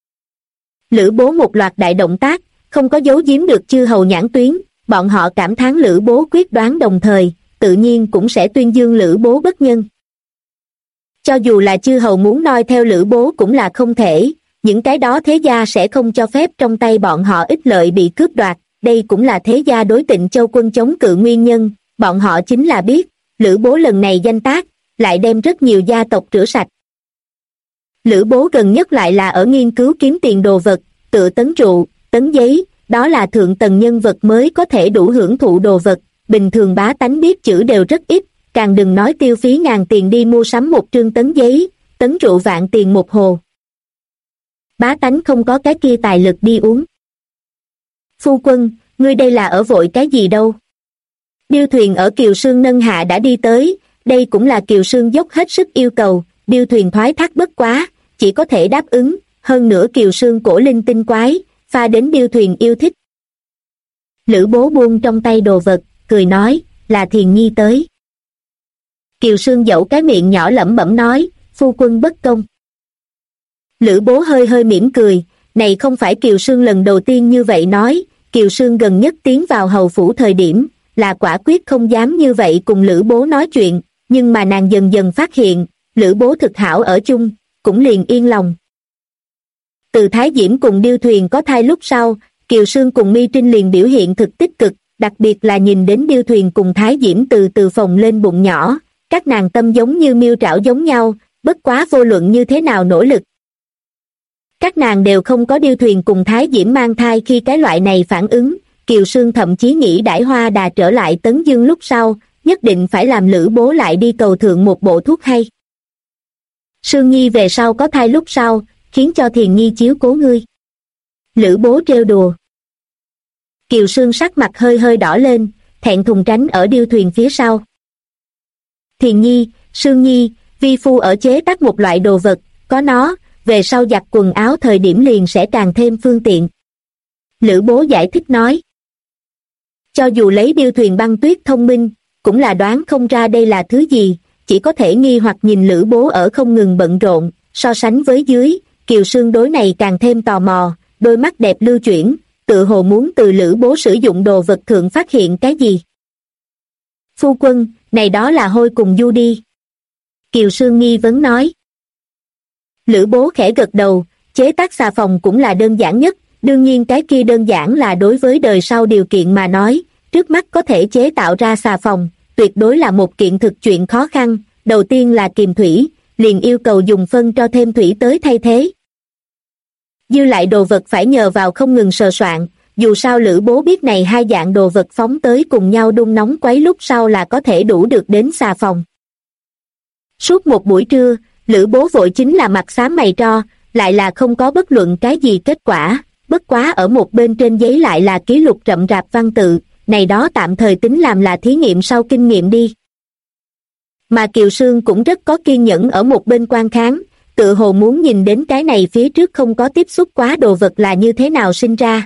Lữ Bố một loạt đại động tác, không có giấu giếm được chư hầu nhãn tuyến, bọn họ cảm thán Lữ Bố quyết đoán đồng thời, tự nhiên cũng sẽ tuyên dương Lữ Bố bất nhân. Cho dù là chư hầu muốn noi theo Lữ Bố cũng là không thể, những cái đó thế gia sẽ không cho phép trong tay bọn họ ích lợi bị cướp đoạt, đây cũng là thế gia đối Tịnh Châu quân chống cự nguyên nhân, bọn họ chính là biết, Lữ Bố lần này danh tác, lại đem rất nhiều gia tộc rửa sạch. Lữ Bố gần nhất lại là ở nghiên cứu kiếm tiền đồ vật, tựa tấn trụ, tấn giấy, đó là thượng tầng nhân vật mới có thể đủ hưởng thụ đồ vật, bình thường bá tánh biết chữ đều rất ít, càng đừng nói tiêu phí ngàn tiền đi mua sắm một trương tấn giấy, tấn rượu vạn tiền một hồ. Bá tánh không có cái kia tài lực đi uống. Phu quân, ngươi đây là ở vội cái gì đâu? Điêu thuyền ở Kiều Sương nâng hạ đã đi tới, đây cũng là Kiều Sương dốc hết sức yêu cầu, điêu thuyền thoái thác bất quá, chỉ có thể đáp ứng, hơn nữa Kiều Sương cổ linh tinh quái, pha đến điêu thuyền yêu thích. Lữ Bố buông trong tay đồ vật, cười nói, là Thiền Nhi tới. Kiều Sương dẫu cái miệng nhỏ lẩm bẩm nói, phu quân bất công. Lữ Bố hơi hơi mỉm cười, này không phải Kiều Sương lần đầu tiên như vậy nói, Kiều Sương gần nhất tiến vào hầu phủ thời điểm, là quả quyết không dám như vậy cùng Lữ Bố nói chuyện, nhưng mà nàng dần dần phát hiện, Lữ Bố thực hảo ở chung, cũng liền yên lòng. Từ Thái Diễm cùng điêu thuyền có thai lúc sau, Kiều Sương cùng Mi Trinh liền biểu hiện thực tích cực, đặc biệt là nhìn đến điêu thuyền cùng Thái Diễm từ phồng lên bụng nhỏ, các nàng tâm giống như miêu trảo giống nhau, bất quá vô luận như thế nào nỗ lực. Các nàng đều không có điêu thuyền cùng Thái Diễm mang thai khi cái loại này phản ứng, Kiều Sương thậm chí nghĩ Đãi Hoa Đà trở lại Tấn Dương lúc sau, nhất định phải làm Lữ Bố lại đi cầu thượng một bộ thuốc hay. Sương Nhi về sau có thai lúc sau, khiến cho Thiền Nhi chiếu cố ngươi. Lữ Bố trêu đùa. Kiều Sương sắc mặt hơi hơi đỏ lên, thẹn thùng tránh ở điêu thuyền phía sau. Thiền Nhi, Sương Nhi, vi phu ở chế tác một loại đồ vật, có nó, về sau giặt quần áo thời điểm liền sẽ càng thêm phương tiện. Lữ Bố giải thích nói. Cho dù lấy điêu thuyền băng tuyết thông minh, cũng là đoán không ra đây là thứ gì, chỉ có thể nghi hoặc nhìn Lữ Bố ở không ngừng bận rộn, so sánh với dưới, Kiều Sương đối này càng thêm tò mò, đôi mắt đẹp lưu chuyển, tự hồ muốn từ Lữ Bố sử dụng đồ vật thượng phát hiện cái gì. Phu quân, này đó là hôi cùng du đi. Kiều Sương nghi vấn nói. Lữ Bố khẽ gật đầu, chế tác xà phòng cũng là đơn giản nhất, đương nhiên cái kia đơn giản là đối với đời sau điều kiện mà nói, trước mắt có thể chế tạo ra xà phòng, tuyệt đối là một kiện thực chuyện khó khăn, đầu tiên là kiềm thủy, liền yêu cầu dùng phân cho thêm thủy tới thay thế. Dư lại đồ vật phải nhờ vào không ngừng sờ soạn, dù sao Lữ Bố biết này hai dạng đồ vật phóng tới cùng nhau đun nóng quấy lúc sau là có thể đủ được đến xà phòng. Suốt một buổi trưa, Lữ Bố vội chính là mặt xám mày tro, lại là không có bất luận cái gì kết quả, bất quá ở một bên trên giấy lại là ký lục rậm rạp văn tự, này đó tạm thời tính làm là thí nghiệm sau kinh nghiệm đi. Mà Kiều Sương cũng rất có kiên nhẫn ở một bên quan kháng, tự hồ muốn nhìn đến cái này phía trước không có tiếp xúc quá đồ vật là như thế nào sinh ra.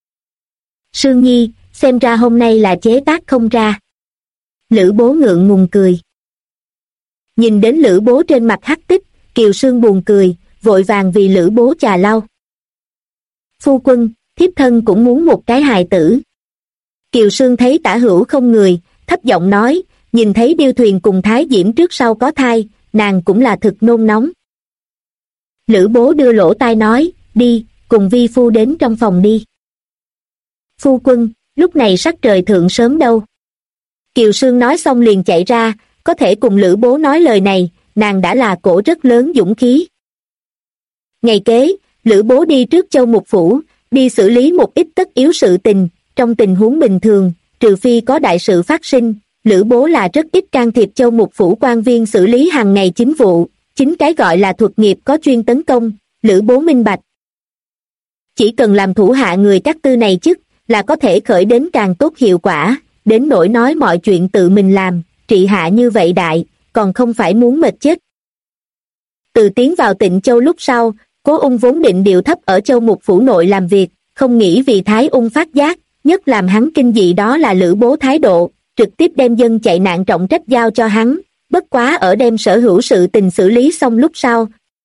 Sương Nhi, xem ra hôm nay là chế tác không ra. Lữ Bố ngượng ngùng cười. Nhìn đến Lữ Bố trên mặt hắc tích, Kiều Sương buồn cười, vội vàng vì Lữ Bố chà lau. Phu quân, thiếp thân cũng muốn một cái hài tử. Kiều Sương thấy tả hữu không người, thấp giọng nói, nhìn thấy điêu thuyền cùng Thái Diễm trước sau có thai, nàng cũng là thực nôn nóng. Lữ Bố đưa lỗ tai nói, đi, cùng vi phu đến trong phòng đi. Phu quân, lúc này sắc trời thượng sớm đâu. Kiều Sương nói xong liền chạy ra, có thể cùng Lữ Bố nói lời này, nàng đã là cổ rất lớn dũng khí. Ngày kế, Lữ Bố đi trước Châu Mục Phủ, đi xử lý một ít tất yếu sự tình, trong tình huống bình thường, trừ phi có đại sự phát sinh, Lữ Bố là rất ít can thiệp Châu Mục Phủ quan viên xử lý hàng ngày chính vụ, chính cái gọi là thuật nghiệp có chuyên tấn công, Lữ Bố minh bạch. Chỉ cần làm thủ hạ người các tư này chức, là có thể khởi đến càng tốt hiệu quả, đến nỗi nói mọi chuyện tự mình làm, trị hạ như vậy đại, còn không phải muốn mệt chết. Từ tiến vào Tịnh Châu lúc sau, Cố Ung vốn định điệu thấp ở Châu Mục phủ nội làm việc, không nghĩ vì Thái Ung phát giác, nhất làm hắn kinh dị đó là Lữ Bố thái độ, trực tiếp đem dân chạy nạn trọng trách giao cho hắn, bất quá ở đem sở hữu sự tình xử lý xong lúc sau.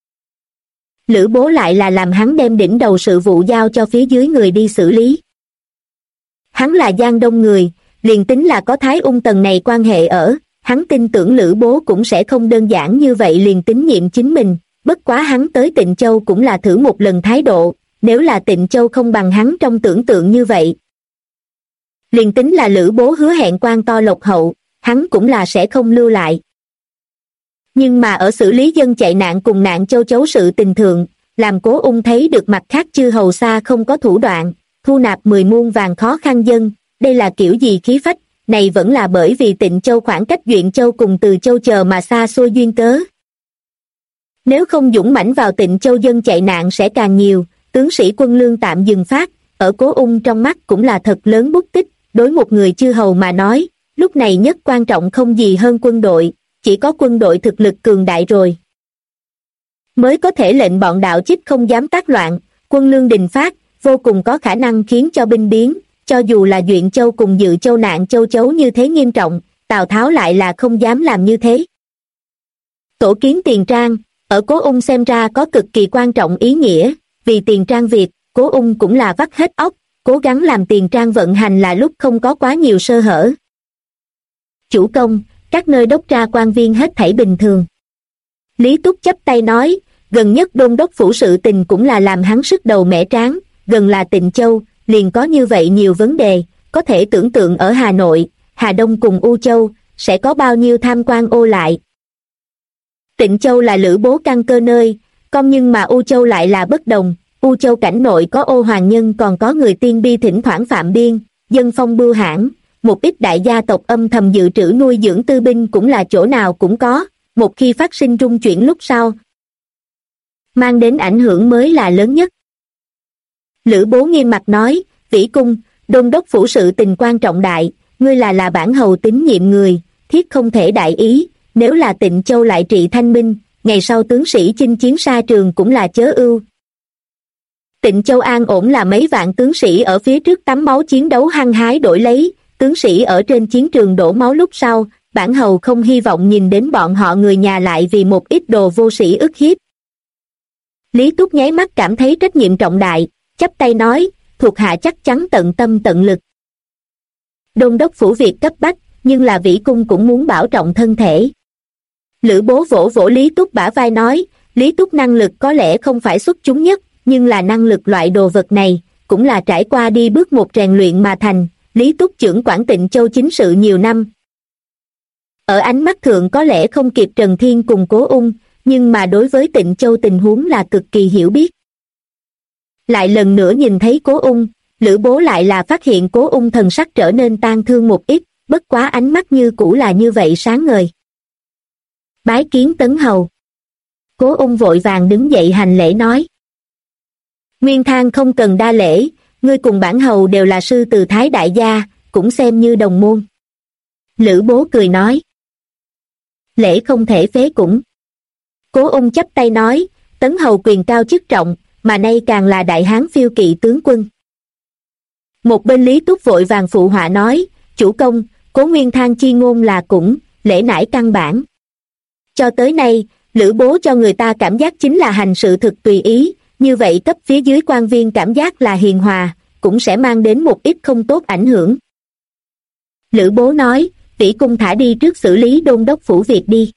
Lữ Bố lại là làm hắn đem đỉnh đầu sự vụ giao cho phía dưới người đi xử lý. Hắn là Giang Đông người, liền tính là có Thái Ung tầng này quan hệ ở, hắn tin tưởng Lữ Bố cũng sẽ không đơn giản như vậy liền tín nhiệm chính mình, bất quá hắn tới Tịnh Châu cũng là thử một lần thái độ, nếu là Tịnh Châu không bằng hắn trong tưởng tượng như vậy. Liền tính là Lữ Bố hứa hẹn quan to lộc hậu, hắn cũng là sẽ không lưu lại. Nhưng mà ở xử lý dân chạy nạn cùng nạn châu chấu sự tình thượng, làm Cố Ung thấy được mặt khác chư hầu xa không có thủ đoạn, thu nạp 10 muôn vàng khó khăn dân, đây là kiểu gì khí phách, này vẫn là bởi vì Tịnh Châu khoảng cách Duyện Châu cùng Từ Châu chờ mà xa xôi duyên cớ. Nếu không dũng mãnh vào Tịnh Châu dân chạy nạn sẽ càng nhiều, tướng sĩ quân lương tạm dừng phát, ở Cố Ung trong mắt cũng là thật lớn bút tích, đối một người chư hầu mà nói, lúc này nhất quan trọng không gì hơn quân đội, chỉ có quân đội thực lực cường đại rồi mới có thể lệnh bọn đạo chích không dám tác loạn, quân lương đình phát, vô cùng có khả năng khiến cho binh biến, cho dù là Duyện Châu cùng Dự Châu nạn châu chấu như thế nghiêm trọng, Tào Tháo lại là không dám làm như thế. Tổ kiến Tiền Trang, ở Cố Ung xem ra có cực kỳ quan trọng ý nghĩa, vì Tiền Trang việc, Cố Ung cũng là vắt hết óc, cố gắng làm Tiền Trang vận hành là lúc không có quá nhiều sơ hở. Chủ công, các nơi đốc tra quan viên hết thảy bình thường. Lý Túc chắp tay nói, gần nhất đôn đốc phủ sự tình cũng là làm hắn sức đầu mẻ trán, gần là Tịnh Châu, liền có như vậy nhiều vấn đề, có thể tưởng tượng ở Hà Nội, Hà Đông cùng U Châu, sẽ có bao nhiêu tham quan ô lại. Tịnh Châu là Lữ Bố căn cơ nơi, nhưng mà U Châu lại là bất đồng, U Châu cảnh nội có ô hoàng nhân còn có người tiên bi thỉnh thoảng phạm biên, dân phong bưu hãn, một ít đại gia tộc âm thầm dự trữ nuôi dưỡng tư binh cũng là chỗ nào cũng có, một khi phát sinh rung chuyển lúc sau, mang đến ảnh hưởng mới là lớn nhất. Lữ Bố nghiêm mặt nói, Vĩ Cung, đôn đốc phủ sự tình quan trọng đại, ngươi là bản hầu tín nhiệm người, thiết không thể đại ý, nếu là Tịnh Châu lại trị thanh minh, ngày sau tướng sĩ chinh chiến xa trường cũng là chớ ưu. Tịnh Châu an ổn là mấy vạn tướng sĩ ở phía trước tắm máu chiến đấu hăng hái đổi lấy, tướng sĩ ở trên chiến trường đổ máu lúc sau, bản hầu không hy vọng nhìn đến bọn họ người nhà lại vì một ít đồ vô sĩ ức hiếp. Lý Túc nháy mắt cảm thấy trách nhiệm trọng đại, chắp tay nói, thuộc hạ chắc chắn tận tâm tận lực. Đôn đốc phủ việc cấp bách, nhưng là Vĩ Cung cũng muốn bảo trọng thân thể. Lữ Bố vỗ vỗ Lý Túc bả vai nói, Lý Túc năng lực có lẽ không phải xuất chúng nhất, nhưng là năng lực loại đồ vật này, cũng là trải qua đi bước một rèn luyện mà thành. Lý Túc trưởng quản Tịnh Châu chính sự nhiều năm. Ở ánh mắt thượng có lẽ không kịp Trần Thiên cùng Cố Ung, nhưng mà đối với Tịnh Châu tình huống là cực kỳ hiểu biết. Lại lần nữa nhìn thấy Cố Ung, Lữ Bố lại là phát hiện Cố Ung thần sắc trở nên tang thương một ít, bất quá ánh mắt như cũ là như vậy sáng ngời. Bái kiến Tấn Hầu. Cố Ung vội vàng đứng dậy hành lễ nói. Nguyên Thang không cần đa lễ, ngươi cùng bản hầu đều là sư từ Thái đại gia, cũng xem như đồng môn. Lữ Bố cười nói. Lễ không thể phế cũng. Cố Ung chắp tay nói, Tấn hầu quyền cao chức trọng, mà nay càng là đại hán phiêu kỵ tướng quân. Một bên Lý Túc vội vàng phụ họa nói, chủ công, Cố Nguyên Thang chi ngôn là cũng, lễ nải căn bản. Cho tới nay, Lữ Bố cho người ta cảm giác chính là hành sự thực tùy ý, như vậy cấp phía dưới quan viên cảm giác là hiền hòa, cũng sẽ mang đến một ít không tốt ảnh hưởng. Lữ Bố nói, Vĩ Cung thả đi trước xử lý đôn đốc phủ việc đi.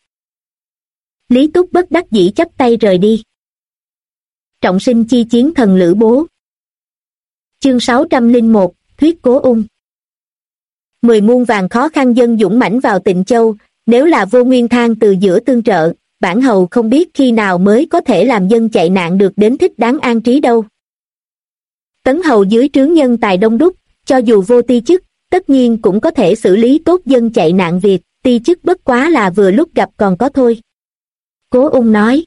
Lý Túc bất đắc dĩ chắp tay rời đi. Trọng sinh chi chiến thần Lữ Bố. Chương 601, Thuyết Cố Ung. 10 muôn vàng khó khăn dân dũng mãnh vào Tịnh Châu, nếu là vô Nguyên Thang từ giữa tương trợ, bản hầu không biết khi nào mới có thể làm dân chạy nạn được đến thích đáng an trí đâu. Tấn hầu dưới trướng nhân tài đông đúc, cho dù vô ti chức, tất nhiên cũng có thể xử lý tốt dân chạy nạn việc, ti chức bất quá là vừa lúc gặp còn có thôi. Cố Ung nói.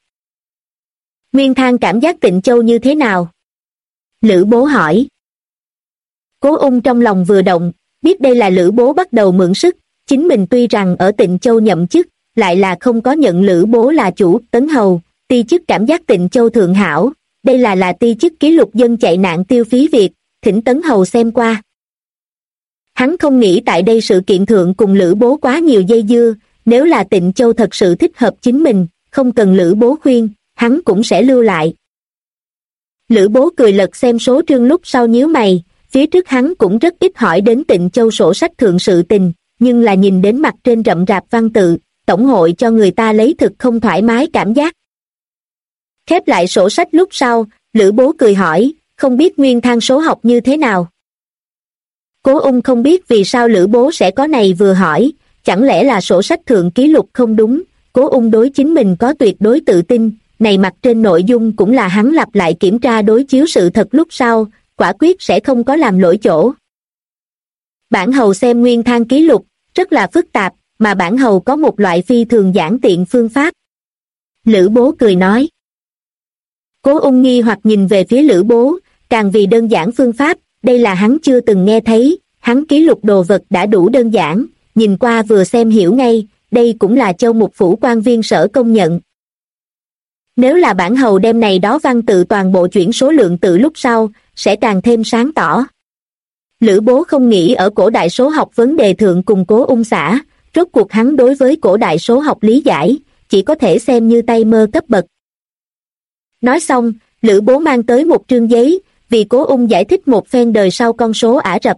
Nguyên Thang cảm giác Tịnh Châu như thế nào? Lữ Bố hỏi. Cố Ung trong lòng vừa động, biết đây là Lữ Bố bắt đầu mượn sức, chính mình tuy rằng ở Tịnh Châu nhậm chức, lại là không có nhận Lữ Bố là chủ. Tấn hầu, ti chức cảm giác Tịnh Châu thượng hảo, đây là ti chức ký lục dân chạy nạn tiêu phí việc, thỉnh Tấn hầu xem qua. Hắn không nghĩ tại đây sự kiện thượng cùng Lữ Bố quá nhiều dây dưa, nếu là Tịnh Châu thật sự thích hợp chính mình, không cần Lữ Bố khuyên, hắn cũng sẽ lưu lại. Lữ Bố cười lật xem số trương lúc sau nhíu mày, phía trước hắn cũng rất ít hỏi đến Tịnh Châu sổ sách thượng sự tình, nhưng là nhìn đến mặt trên rậm rạp văn tự, tổng hội cho người ta lấy thực không thoải mái cảm giác. Khép lại sổ sách lúc sau, Lữ Bố cười hỏi, không biết nguyên thang số học như thế nào. Cố Ung không biết vì sao Lữ Bố sẽ có này vừa hỏi, chẳng lẽ là sổ sách thượng ký lục không đúng. Cố Ung đối chính mình có tuyệt đối tự tin, này mặt trên nội dung cũng là hắn lặp lại kiểm tra đối chiếu sự thật lúc sau, quả quyết sẽ không có làm lỗi chỗ. Bản hầu xem nguyên thang ký lục, rất là phức tạp, mà bản hầu có một loại phi thường giản tiện phương pháp. Lữ Bố cười nói. Cố Ung nghi hoặc nhìn về phía Lữ Bố, càng vì đơn giản phương pháp, đây là hắn chưa từng nghe thấy, hắn ký lục đồ vật đã đủ đơn giản, nhìn qua vừa xem hiểu ngay, đây cũng là Châu Mục Phủ quan viên sở công nhận. Nếu là bản hầu đem này đó văn tự toàn bộ chuyển số lượng tự lúc sau, sẽ càng thêm sáng tỏ. Lữ Bố không nghĩ ở cổ đại số học vấn đề thượng cùng Cố Ung xả, rốt cuộc hắn đối với cổ đại số học lý giải, chỉ có thể xem như tay mơ cấp bậc. Nói xong, Lữ Bố mang tới một trương giấy, vì Cố Ung giải thích một phen đời sau con số Ả Rập.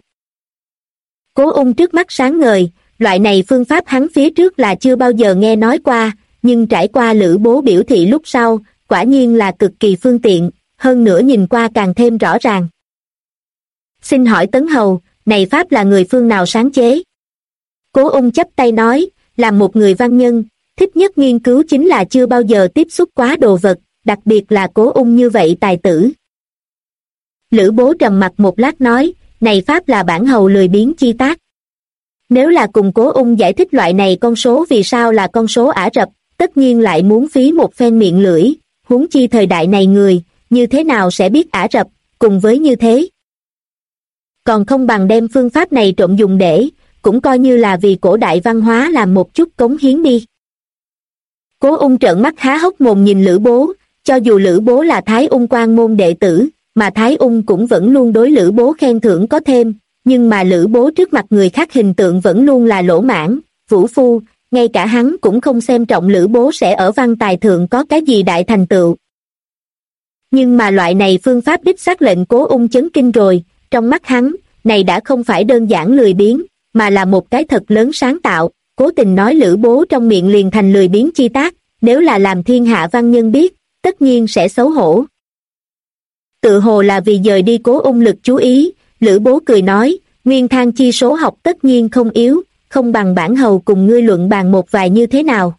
Cố Ung trước mắt sáng ngời, loại này phương pháp hắn phía trước là chưa bao giờ nghe nói qua, nhưng trải qua Lữ Bố biểu thị lúc sau, quả nhiên là cực kỳ phương tiện, hơn nữa nhìn qua càng thêm rõ ràng. Xin hỏi Tấn hầu, này pháp là người phương nào sáng chế? Cố Ung chắp tay nói, là một người văn nhân, thích nhất nghiên cứu chính là chưa bao giờ tiếp xúc quá đồ vật, đặc biệt là Cố Ung như vậy tài tử. Lữ Bố trầm mặt một lát nói, này pháp là bản hầu lười biếng chi tác. Nếu là cùng Cố Ung giải thích loại này con số vì sao là con số Ả Rập, tất nhiên lại muốn phí một phen miệng lưỡi, huống chi thời đại này người, như thế nào sẽ biết Ả Rập, cùng với như thế. Còn không bằng đem phương pháp này trộn dùng để, cũng coi như là vì cổ đại văn hóa làm một chút cống hiến đi. Cố Ung trợn mắt há hốc mồm nhìn Lữ Bố, cho dù Lữ Bố là Thái Ung quan môn đệ tử, mà Thái Ung cũng vẫn luôn đối Lữ Bố khen thưởng có thêm, nhưng mà Lữ Bố trước mặt người khác hình tượng vẫn luôn là lỗ mãn, vũ phu, ngay cả hắn cũng không xem trọng Lữ Bố sẽ ở văn tài thượng có cái gì đại thành tựu. Nhưng mà loại này phương pháp đích xác lệnh Cố Ung chấn kinh rồi, trong mắt hắn, này đã không phải đơn giản lười biếng, mà là một cái thật lớn sáng tạo, cố tình nói Lữ Bố trong miệng liền thành lười biếng chi tác, nếu là làm thiên hạ văn nhân biết, tất nhiên sẽ xấu hổ. Tự hồ là vì dời đi Cố Ung lực chú ý, Lữ Bố cười nói, nguyên thang chi số học tất nhiên không yếu, không bằng bản hầu cùng ngươi luận bàn một vài như thế nào.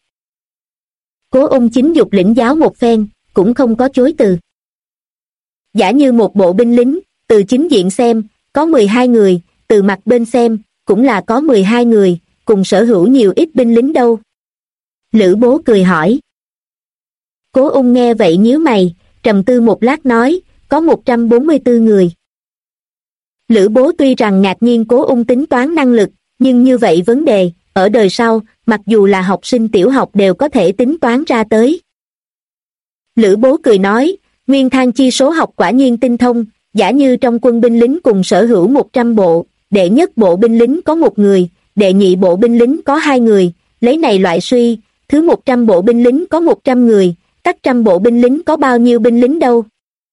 Cố Ung chính dục lĩnh giáo một phen, cũng không có chối từ. Giả như một bộ binh lính, từ chính diện xem, có 12 người, từ mặt bên xem, cũng là có 12 người, cùng sở hữu nhiều ít binh lính đâu. Lữ Bố cười hỏi. Cố Ung nghe vậy nhíu mày, trầm tư một lát nói, có 144 người. Lữ Bố tuy rằng ngạc nhiên Cố Ung tính toán năng lực, nhưng như vậy vấn đề, ở đời sau, mặc dù là học sinh tiểu học đều có thể tính toán ra tới. Lữ Bố cười nói, nguyên thang chi số học quả nhiên tinh thông, giả như trong quân binh lính cùng sở hữu 100 bộ, đệ nhất bộ binh lính có 1 người, đệ nhị bộ binh lính có 2 người, lấy này loại suy, thứ 100 bộ binh lính có 100 người, các trăm bộ binh lính có bao nhiêu binh lính đâu.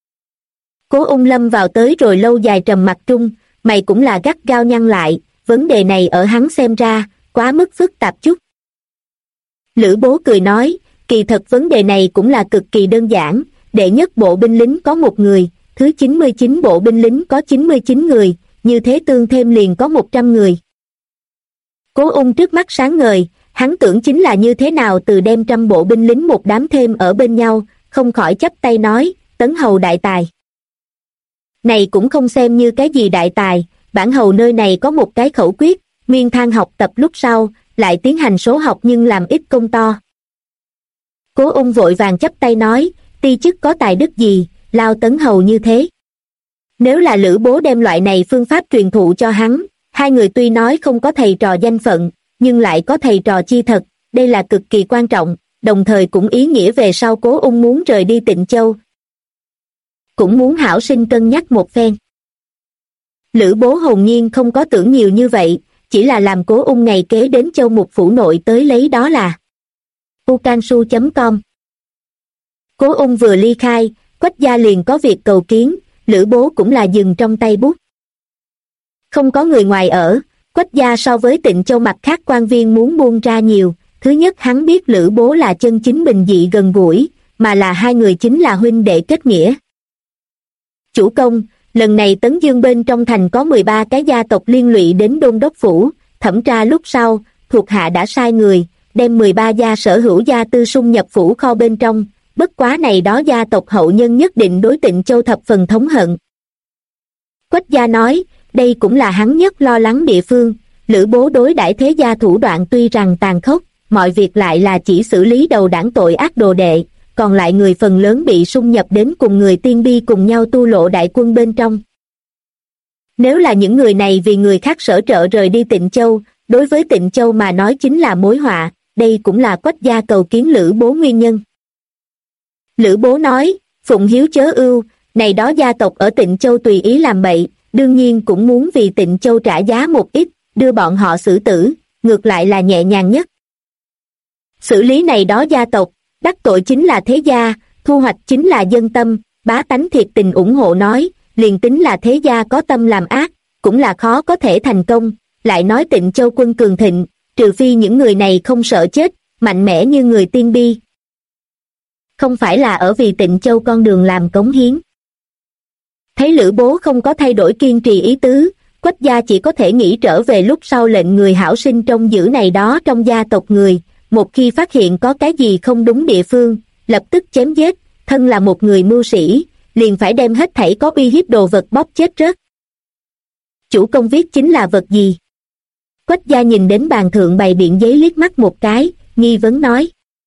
Cố Ung lâm vào tới rồi lâu dài trầm mặc trung, mày cũng là gắt gao nhăn lại, vấn đề này ở hắn xem ra, quá mức phức tạp chút. Lữ Bố cười nói, kỳ thật vấn đề này cũng là cực kỳ đơn giản, đệ nhất bộ binh lính có 1 người, thứ 99 bộ binh lính có 99 người, như thế tương thêm liền có 100 người. Cố Ung trước mắt sáng ngời, hắn tưởng chính là như thế nào từ đem 100 bộ binh lính một đám thêm ở bên nhau, không khỏi chắp tay nói, Tấn hầu đại tài. Này cũng không xem như cái gì đại tài, bản hầu nơi này có một cái khẩu quyết, nguyên thang học tập lúc sau, lại tiến hành số học nhưng làm ít công to. Cố Ung vội vàng chắp tay nói, ti chức có tài đức gì, lao Tấn hầu như thế. Nếu là Lữ Bố đem loại này phương pháp truyền thụ cho hắn, hai người tuy nói không có thầy trò danh phận, nhưng lại có thầy trò chi thật, đây là cực kỳ quan trọng, đồng thời cũng ý nghĩa về sau Cố Ung muốn rời đi Tịnh Châu. Cũng muốn hảo sinh cân nhắc một phen. Lữ Bố hồn nhiên không có tưởng nhiều như vậy, chỉ là làm Cố Ung ngày kế đến Châu Mục phủ nội tới lấy đó là ucansu.com. Cố Ung vừa ly khai, Quách gia liền có việc cầu kiến, Lữ Bố cũng là dừng trong tay bút. Không có người ngoài ở, Quách gia so với Tịnh Châu mặt khác quan viên muốn buông ra nhiều. Thứ nhất hắn biết Lữ Bố là chân chính bình dị gần gũi, mà là hai người chính là huynh đệ kết nghĩa. Chủ công, lần này Tấn Dương bên trong thành có 13 cái gia tộc liên lụy đến Đôn Đốc phủ, thẩm tra lúc sau, thuộc hạ đã sai người, đem 13 gia sở hữu gia tư sung nhập phủ kho bên trong, bất quá này đó gia tộc hậu nhân nhất định đối Tịnh Châu thập phần thống hận. Quách gia nói, đây cũng là hắn nhất lo lắng địa phương, Lữ Bố đối đãi thế gia thủ đoạn tuy rằng tàn khốc, mọi việc lại là chỉ xử lý đầu đảng tội ác đồ đệ, còn lại người phần lớn bị xung nhập đến cùng người tiên bi cùng nhau tu lộ đại quân bên trong. Nếu là những người này vì người khác sở trợ rời đi Tịnh Châu, đối với Tịnh Châu mà nói chính là mối họa, đây cũng là Quách gia cầu kiến Lữ Bố nguyên nhân. Lữ Bố nói, phụng hiếu chớ ưu, này đó gia tộc ở Tịnh Châu tùy ý làm bậy, đương nhiên cũng muốn vì Tịnh Châu trả giá một ít, đưa bọn họ xử tử, ngược lại là nhẹ nhàng nhất. Xử lý này đó gia tộc, đắc tội chính là thế gia, thu hoạch chính là dân tâm, bá tánh thiệt tình ủng hộ nói, liền tính là thế gia có tâm làm ác, cũng là khó có thể thành công, lại nói Tịnh Châu quân cường thịnh, trừ phi những người này không sợ chết, mạnh mẽ như người tiên bi. Không phải là ở vì Tịnh Châu con đường làm cống hiến. Thấy Lữ Bố không có thay đổi kiên trì ý tứ, Quách gia chỉ có thể nghĩ trở về lúc sau lệnh người hảo sinh trông giữ này đó trong gia tộc người, một khi phát hiện có cái gì không đúng địa phương, lập tức chém giết, thân là một người mưu sĩ, liền phải đem hết thảy có uy hiếp đồ vật bóp chết rớt. Chủ công viết chính là vật gì? Quách gia nhìn đến bàn thượng bày biện giấy liếc mắt một cái, nghi vấn nói.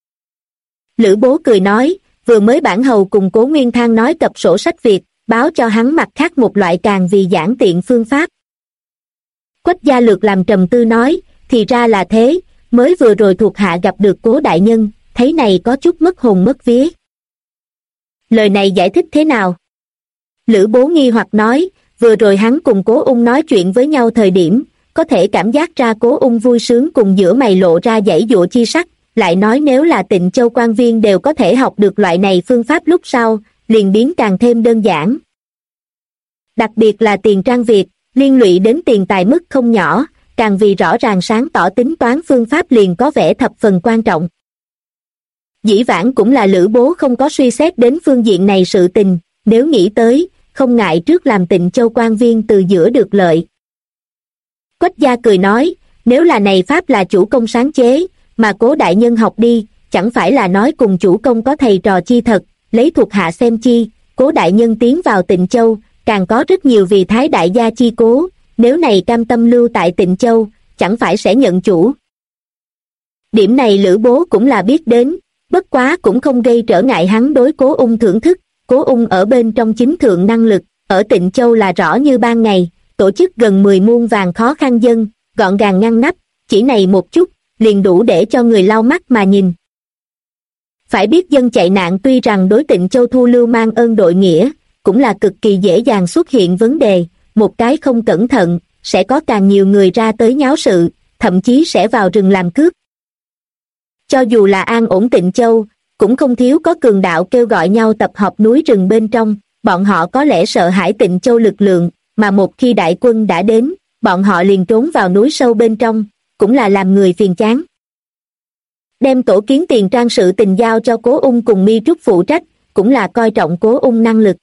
Lữ Bố cười nói, vừa mới bản hầu cùng Cố Nguyên Thang nói cập sổ sách việc, báo cho hắn mặt khác một loại càng vì giản tiện phương pháp. Quách gia lược làm trầm tư nói, thì ra là thế, mới vừa rồi thuộc hạ gặp được Cố đại nhân, thấy này có chút mất hồn mất vía. Lời này giải thích thế nào? Lữ Bố nghi hoặc nói, vừa rồi hắn cùng Cố Ung nói chuyện với nhau thời điểm, có thể cảm giác ra Cố Ung vui sướng cùng giữa mày lộ ra giãy giụa chi sắc, lại nói nếu là Tịnh Châu quan viên đều có thể học được loại này phương pháp lúc sau, liền biến càng thêm đơn giản. Đặc biệt là tiền trang việc, liên lụy đến tiền tài mức không nhỏ, càng vì rõ ràng sáng tỏ tính toán phương pháp liền có vẻ thập phần quan trọng. Dĩ vãng cũng là Lữ Bố không có suy xét đến phương diện này sự tình, nếu nghĩ tới, không ngại trước làm Tịnh Châu quan viên từ giữa được lợi. Quách gia cười nói, nếu là này pháp là chủ công sáng chế, mà Cố đại nhân học đi, chẳng phải là nói cùng chủ công có thầy trò chi thật, lấy thuộc hạ xem chi, Cố đại nhân tiến vào Tịnh Châu, càng có rất nhiều vì thái đại gia chi cố, nếu này cam tâm lưu tại Tịnh Châu, chẳng phải sẽ nhận chủ. Điểm này Lữ Bố cũng là biết đến, bất quá cũng không gây trở ngại hắn đối Cố Ung thưởng thức, Cố Ung ở bên trong chính thượng năng lực, ở Tịnh Châu là rõ như ban ngày, tổ chức gần 10 muôn vàng khó khăn dân, gọn gàng ngăn nắp, chỉ này một chút, liền đủ để cho người lau mắt mà nhìn. Phải biết dân chạy nạn tuy rằng đối Tịnh Châu thu lưu mang ơn đội nghĩa, cũng là cực kỳ dễ dàng xuất hiện vấn đề, một cái không cẩn thận, sẽ có càng nhiều người ra tới nháo sự, thậm chí sẽ vào rừng làm cướp. Cho dù là an ổn Tịnh Châu, cũng không thiếu có cường đạo kêu gọi nhau tập hợp núi rừng bên trong, bọn họ có lẽ sợ hãi Tịnh Châu lực lượng, mà một khi đại quân đã đến, bọn họ liền trốn vào núi sâu bên trong, cũng là làm người phiền chán. Đem tổ kiến tiền trang sự tình giao cho Cố Ung cùng Mi Trúc phụ trách, cũng là coi trọng Cố Ung năng lực.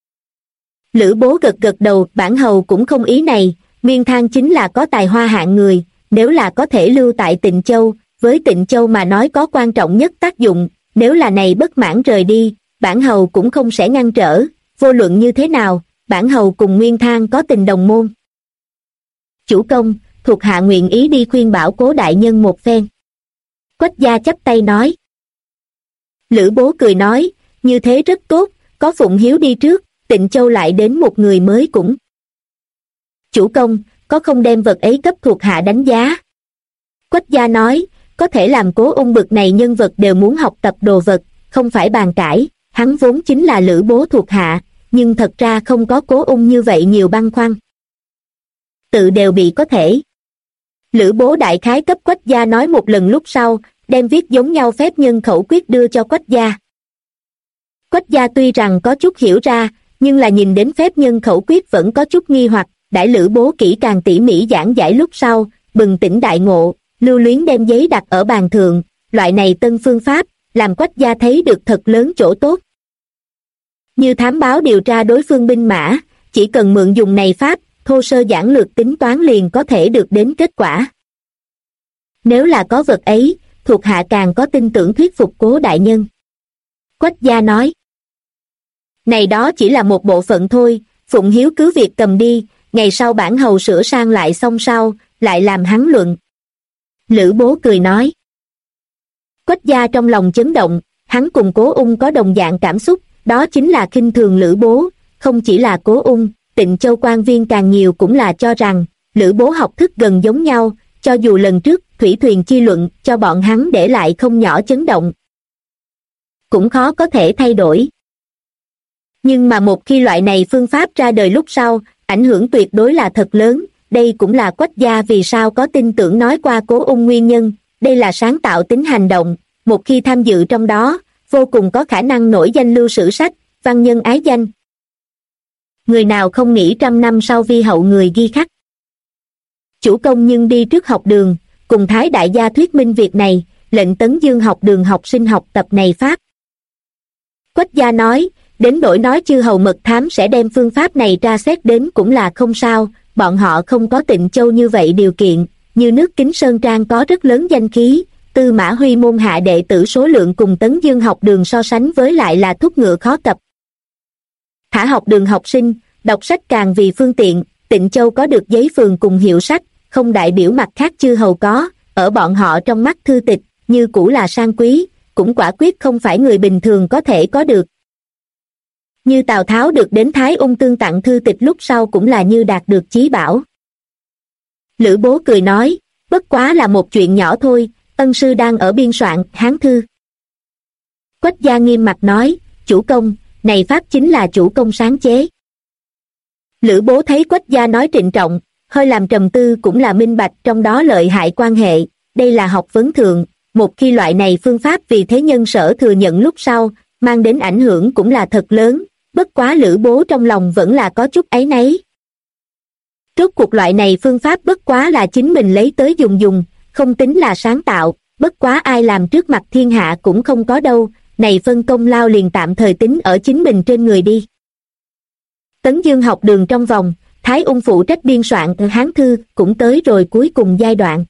Lữ Bố gật gật đầu, bản hầu cũng không ý này, Nguyên Thang chính là có tài hoa hạng người, nếu là có thể lưu tại Tịnh Châu, với Tịnh Châu mà nói có quan trọng nhất tác dụng, nếu là này bất mãn rời đi, bản hầu cũng không sẽ ngăn trở, vô luận như thế nào, bản hầu cùng Nguyên Thang có tình đồng môn. Chủ công, thuộc hạ nguyện ý đi khuyên bảo Cố đại nhân một phen. Quách gia chắp tay nói. Lữ Bố cười nói, như thế rất tốt, có phụng hiếu đi trước, Tịnh Châu lại đến một người mới cũng. Chủ công, có không đem vật ấy cấp thuộc hạ đánh giá? Quách gia nói, có thể làm Cố Ung bực này nhân vật đều muốn học tập đồ vật, không phải bàn cãi, hắn vốn chính là Lữ Bố thuộc hạ, nhưng thật ra không có Cố Ung như vậy nhiều băn khoăn. Tự đều bị có thể. Lữ Bố đại khái cấp Quách gia nói một lần lúc sau, đem viết giống nhau phép nhân khẩu quyết đưa cho Quách gia. Quách gia tuy rằng có chút hiểu ra, nhưng là nhìn đến phép nhân khẩu quyết vẫn có chút nghi hoặc, đãi Lữ Bố kỹ càng tỉ mỉ giảng giải lúc sau, bừng tỉnh đại ngộ, lưu luyến đem giấy đặt ở bàn thượng, loại này tân phương pháp, làm Quách gia thấy được thật lớn chỗ tốt. Như thám báo điều tra đối phương binh mã, chỉ cần mượn dùng này pháp, thô sơ giản lược tính toán liền có thể được đến kết quả. Nếu là có vật ấy, thuộc hạ càng có tin tưởng thuyết phục Cố đại nhân. Quách gia nói. Này đó chỉ là một bộ phận thôi, Phụng Hiếu cứ việc cầm đi, ngày sau bản hầu sửa sang lại xong sau, lại làm hắn luận. Lữ Bố cười nói. Quách gia trong lòng chấn động, hắn cùng Cố Ung có đồng dạng cảm xúc, đó chính là khinh thường Lữ Bố, không chỉ là Cố Ung, Tịnh Châu quan viên càng nhiều cũng là cho rằng, Lữ Bố học thức gần giống nhau, cho dù lần trước, thủy thuyền chi luận, cho bọn hắn để lại không nhỏ chấn động. Cũng khó có thể thay đổi. Nhưng mà một khi loại này phương pháp ra đời lúc sau, ảnh hưởng tuyệt đối là thật lớn, đây cũng là Quách gia vì sao có tin tưởng nói qua Cố Ung nguyên nhân, đây là sáng tạo tính hành động, một khi tham dự trong đó, vô cùng có khả năng nổi danh lưu sử sách, văn nhân ái danh. Người nào không nghĩ trăm năm sau vi hậu người ghi khắc. Chủ công nhưng đi trước học đường, cùng Thái đại gia thuyết minh việc này, lệnh Tấn Dương học đường học sinh học tập này pháp. Quách gia nói, đến đổi nói chư hầu mật thám sẽ đem phương pháp này tra xét đến cũng là không sao, bọn họ không có Tịnh Châu như vậy điều kiện, như nước Kính Sơn Trang có rất lớn danh khí, Tư Mã Huy môn hạ đệ tử số lượng cùng Tấn Dương học đường so sánh với lại là thúc ngựa khó cập. Thả học đường học sinh, đọc sách càng vì phương tiện, Tịnh Châu có được giấy phường cùng hiệu sách, không đại biểu mặt khác chư hầu có, ở bọn họ trong mắt thư tịch, như cũ là sang quý, cũng quả quyết không phải người bình thường có thể có được. Như Tào Tháo được đến Thái Ung tương tặng thư tịch lúc sau cũng là như đạt được chí bảo. Lữ Bố cười nói, bất quá là một chuyện nhỏ thôi, ân sư đang ở biên soạn Hán thư. Quách gia nghiêm mặt nói, chủ công, này pháp chính là chủ công sáng chế. Lữ Bố thấy Quách gia nói trịnh trọng, hơi làm trầm tư cũng là minh bạch trong đó lợi hại quan hệ, đây là học vấn thượng, một khi loại này phương pháp vì thế nhân sở thừa nhận lúc sau, mang đến ảnh hưởng cũng là thật lớn, bất quá Lữ Bố trong lòng vẫn là có chút áy náy. Rốt cuộc loại này phương pháp bất quá là chính mình lấy tới dùng, không tính là sáng tạo, bất quá ai làm trước mặt thiên hạ cũng không có đâu, này phân công lao liền tạm thời tính ở chính mình trên người đi. Tấn Dương học đường trong vòng, Thái Ung phụ trách biên soạn Hán thư cũng tới rồi cuối cùng giai đoạn.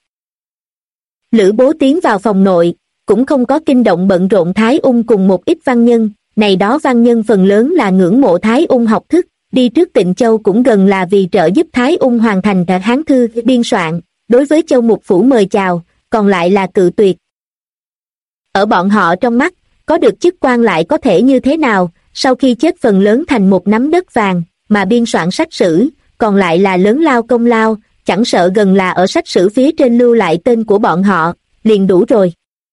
Lữ Bố tiến vào phòng nội, cũng không có kinh động bận rộn Thái Ung cùng một ít văn nhân, này đó văn nhân phần lớn là ngưỡng mộ Thái Ung học thức, đi trước Tịnh Châu cũng gần là vì trợ giúp Thái Ung hoàn thành cả Hán thư biên soạn, đối với Châu Mục Phủ mời chào, còn lại là cự tuyệt. Ở bọn họ trong mắt, có được chức quan lại có thể như thế nào, sau khi chết phần lớn thành một nắm đất vàng, mà biên soạn sách sử, còn lại là lớn lao công lao, chẳng sợ gần là ở sách sử phía trên lưu lại tên của bọn họ, liền đủ rồi.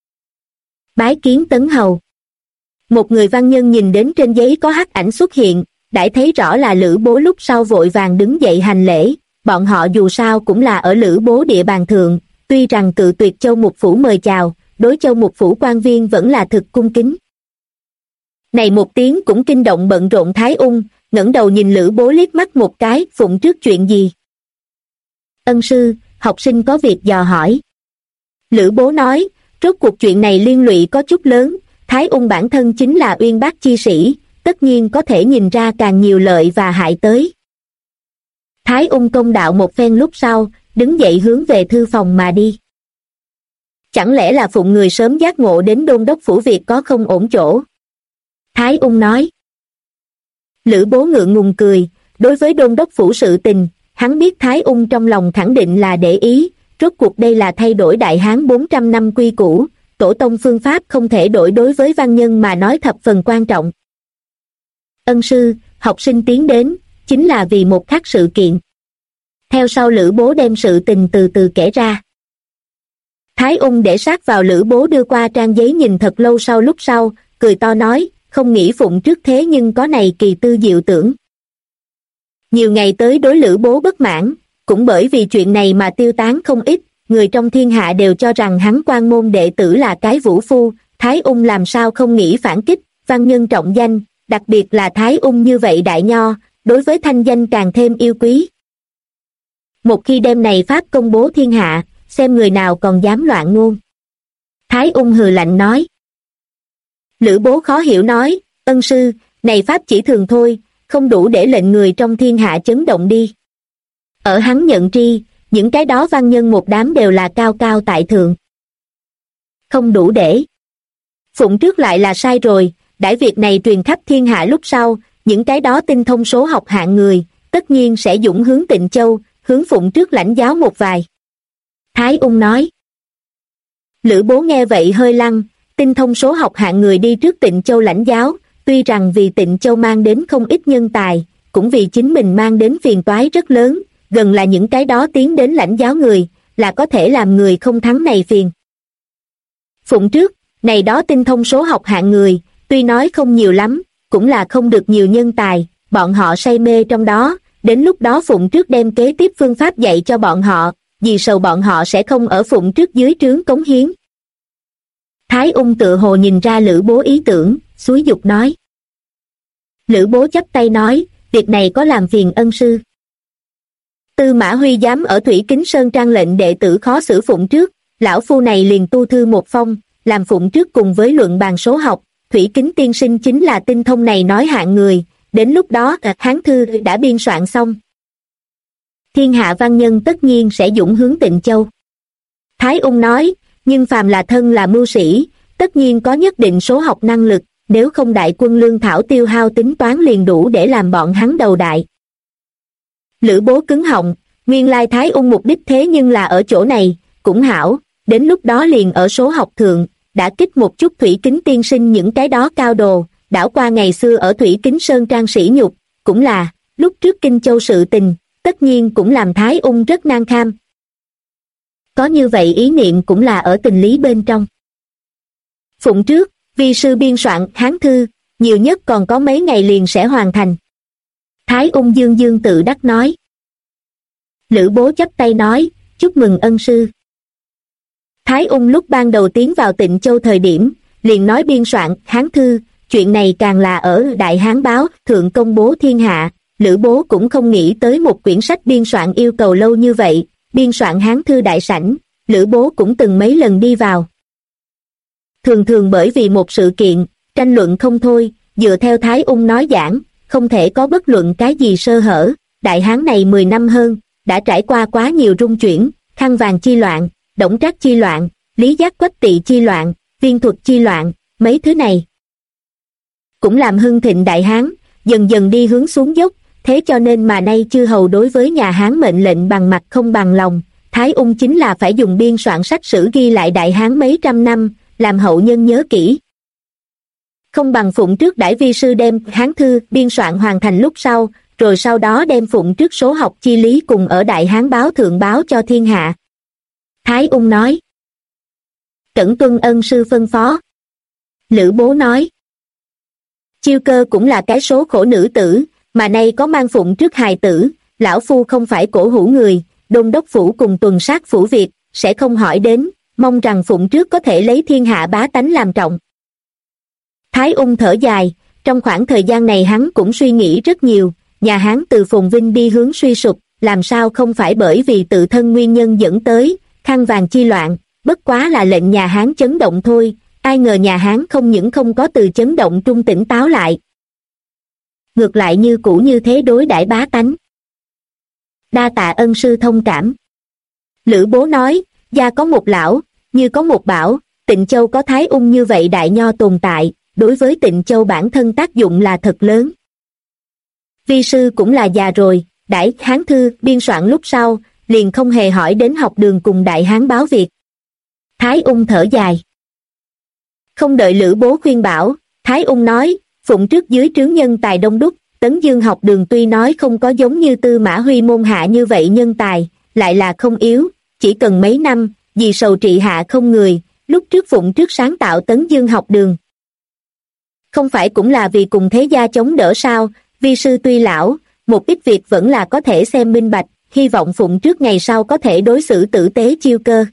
Bái kiến Tấn hầu. Một người văn nhân nhìn đến trên giấy có hắc ảnh xuất hiện, đã thấy rõ là Lữ Bố lúc sau vội vàng đứng dậy hành lễ, bọn họ dù sao cũng là ở Lữ Bố địa bàn thượng, tuy rằng cự tuyệt Châu Mục Phủ mời chào, đối Châu Mục Phủ quan viên vẫn là thực cung kính. Này một tiếng cũng kinh động bận rộn Thái Ung, ngẩng đầu nhìn Lữ Bố liếc mắt một cái, phụng trước chuyện gì. Ân sư, học sinh có việc dò hỏi. Lữ Bố nói, rốt cuộc chuyện này liên lụy có chút lớn, Thái Ung bản thân chính là uyên bác chi sĩ, tất nhiên có thể nhìn ra càng nhiều lợi và hại tới. Thái Ung công đạo một phen lúc sau, đứng dậy hướng về thư phòng mà đi. Chẳng lẽ là phụng người sớm giác ngộ đến đôn đốc phủ việc có không ổn chỗ? Thái Ung nói. Lữ Bố ngượng ngùng cười, đối với đôn đốc phủ sự tình, hắn biết Thái Ung trong lòng khẳng định là để ý, rốt cuộc đây là thay đổi Đại Hán 400 năm quy củ, tổ tông phương pháp không thể đổi đối với văn nhân mà nói thập phần quan trọng. Ân sư, học sinh tiến đến, chính là vì một khắc sự kiện. Theo sau Lữ Bố đem sự tình từ từ kể ra. Thái Ung để sát vào Lữ Bố đưa qua trang giấy nhìn thật lâu sau lúc sau, cười to nói, không nghĩ phụng trước thế nhưng có này kỳ tư diệu tưởng. Nhiều ngày tới đối Lữ Bố bất mãn, cũng bởi vì chuyện này mà tiêu tán không ít, người trong thiên hạ đều cho rằng hắn quan môn đệ tử là cái vũ phu, Thái Ung làm sao không nghĩ phản kích, văn nhân trọng danh, đặc biệt là Thái Ung như vậy đại nho, đối với thanh danh càng thêm yêu quý. Một khi đem này pháp công bố thiên hạ, xem người nào còn dám loạn ngôn. Thái Ung hừ lạnh nói. Lữ Bố khó hiểu nói, ân sư, này pháp chỉ thường thôi, không đủ để lệnh người trong thiên hạ chấn động đi. Ở hắn nhận tri, những cái đó văn nhân một đám đều là cao cao tại thượng. Không đủ để. Phụng trước lại là sai rồi, đãi việc này truyền khắp thiên hạ lúc sau, những cái đó tinh thông số học hạng người, tất nhiên sẽ dũng hướng Tịnh Châu, hướng Phụng trước lãnh giáo một vài. Thái Ung nói. Lữ Bố nghe vậy hơi lăng, tinh thông số học hạng người đi trước Tịnh Châu lãnh giáo, tuy rằng vì Tịnh Châu mang đến không ít nhân tài, cũng vì chính mình mang đến phiền toái rất lớn, gần là những cái đó tiến đến lãnh giáo người, là có thể làm người không thắng này phiền. Phụng trước, này đó tinh thông số học hạng người, tuy nói không nhiều lắm, cũng là không được nhiều nhân tài, bọn họ say mê trong đó, đến lúc đó Phụng trước đem kế tiếp phương pháp dạy cho bọn họ, vì sầu bọn họ sẽ không ở Phụng trước dưới trướng cống hiến. Thái Ung tựa hồ nhìn ra Lữ Bố ý tưởng, xúi giục nói. Lữ Bố chắp tay nói, việc này có làm phiền ân sư. Tư Mã Huy dám ở Thủy Kính Sơn trang lệnh đệ tử khó xử Phụng trước, lão phu này liền tu thư một phong, làm Phụng trước cùng với luận bàn số học, Thủy Kính tiên sinh chính là tinh thông này nói hạng người, đến lúc đó hán thư đã biên soạn xong. Thiên hạ văn nhân tất nhiên sẽ dũng hướng Tịnh Châu. Thái Ung nói, nhưng phàm là thân là mưu sĩ, tất nhiên có nhất định số học năng lực, nếu không đại quân lương thảo tiêu hao tính toán liền đủ để làm bọn hắn đầu đại. Lữ Bố cứng họng, nguyên lai Thái Ung mục đích thế nhưng là ở chỗ này, cũng hảo, đến lúc đó liền ở số học thượng, đã kích một chút Thủy Kính tiên sinh những cái đó cao đồ, đảo qua ngày xưa ở Thủy Kính Sơn trang sĩ nhục, cũng là, lúc trước Kinh Châu sự tình, tất nhiên cũng làm Thái Ung rất nan kham. Có như vậy ý niệm cũng là ở tình lý bên trong. Phụng trước, vi sư biên soạn hán thư, nhiều nhất còn có mấy ngày liền sẽ hoàn thành. Thái Ung dương dương tự đắc nói. Lữ Bố chắp tay nói, chúc mừng ân sư. Thái Ung lúc ban đầu tiến vào Tịnh Châu thời điểm, liền nói biên soạn hán thư, chuyện này càng là ở Đại Hán Báo thượng công bố thiên hạ, Lữ Bố cũng không nghĩ tới một quyển sách biên soạn yêu cầu lâu như vậy, biên soạn hán thư đại sảnh, Lữ Bố cũng từng mấy lần đi vào. Thường thường bởi vì một sự kiện, tranh luận không thôi, dựa theo Thái Ung nói giảng, không thể có bất luận cái gì sơ hở, Đại Hán này 10 năm hơn, đã trải qua quá nhiều rung chuyển, Khăn Vàng chi loạn, Đổng Trác chi loạn, Lý Giác Quách Tỵ chi loạn, Viên Thuật chi loạn, mấy thứ này cũng làm hưng thịnh Đại Hán, dần dần đi hướng xuống dốc, thế cho nên mà nay chư hầu đối với nhà Hán mệnh lệnh bằng mặt không bằng lòng, Thái Ung chính là phải dùng biên soạn sách sử ghi lại Đại Hán mấy trăm năm, làm hậu nhân nhớ kỹ. Không bằng Phụng trước đãi vi sư đem hán thư biên soạn hoàn thành lúc sau, rồi sau đó đem Phụng trước số học chi lý cùng ở Đại Hán Báo thượng báo cho thiên hạ. Thái Ung nói. Cẩn tuân ân sư phân phó. Lữ Bố nói. Chiêu Cơ cũng là cái số khổ nữ tử, mà nay có mang Phụng trước hài tử, lão phu không phải cổ hủ người, đôn đốc phủ cùng tuần sát phủ Việt, sẽ không hỏi đến, mong rằng Phụng trước có thể lấy thiên hạ bá tánh làm trọng. Thái Ung thở dài, trong khoảng thời gian này hắn cũng suy nghĩ rất nhiều, nhà Hán từ phồn vinh đi hướng suy sụp, làm sao không phải bởi vì tự thân nguyên nhân dẫn tới, Khăn Vàng chi loạn, bất quá là lệnh nhà Hán chấn động thôi, ai ngờ nhà Hán không những không có từ chấn động trung tỉnh táo lại. Ngược lại như cũ như thế đối đãi bá tánh. Đa tạ ân sư thông cảm. Lữ Bố nói, gia có một lão, như có một bảo, Tịnh Châu có Thái Ung như vậy đại nho tồn tại, đối với Tịnh Châu bản thân tác dụng là thật lớn. Vi sư cũng là già rồi, đãi hán thư biên soạn lúc sau, liền không hề hỏi đến học đường cùng Đại Hán Báo Việt. Thái Ung thở dài. Không đợi Lữ Bố khuyên bảo, Thái Ung nói, Phụng trước dưới trướng nhân tài đông đúc, Tấn Dương học đường tuy nói không có giống như Tư Mã Huy môn hạ như vậy nhân tài, lại là không yếu, chỉ cần mấy năm, vì sầu trị hạ không người, lúc trước phụng trước sáng tạo Tấn Dương học đường. Không phải cũng là vì cùng thế gia chống đỡ sao, vi sư tuy lão, một ít việc vẫn là có thể xem minh bạch, hy vọng phụng trước ngày sau có thể đối xử tử tế Chiêu Cơ.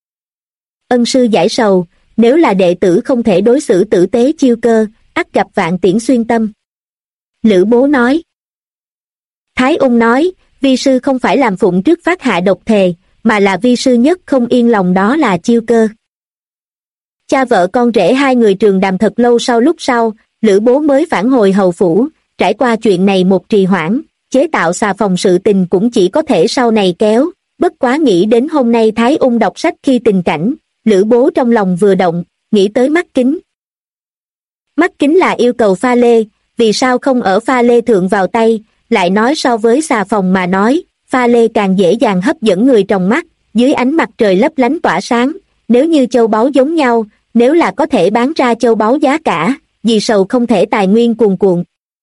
Ân sư giải sầu, nếu là đệ tử không thể đối xử tử tế Chiêu Cơ, ắt gặp vạn tiễn xuyên tâm. Lữ Bố nói. Thái Ung nói, vi sư không phải làm phụng trước phát hạ độc thề, mà là vi sư nhất không yên lòng đó là Chiêu Cơ. Cha vợ con rể hai người trường đàm thật lâu lúc sau, Lữ Bố mới phản hồi hầu phủ, trải qua chuyện này một trì hoãn, chế tạo xà phòng sự tình cũng chỉ có thể sau này kéo, bất quá nghĩ đến hôm nay Thái Ung đọc sách khi tình cảnh, Lữ Bố trong lòng vừa động, nghĩ tới mắt kính. Mắt kính là yêu cầu pha lê, vì sao không ở pha lê thượng vào tay, lại nói so với xà phòng mà nói, pha lê càng dễ dàng hấp dẫn người trong mắt, dưới ánh mặt trời lấp lánh tỏa sáng, nếu như châu báu giống nhau, nếu là có thể bán ra châu báu giá cả, vì sầu không thể tài nguyên cuồn cuộn.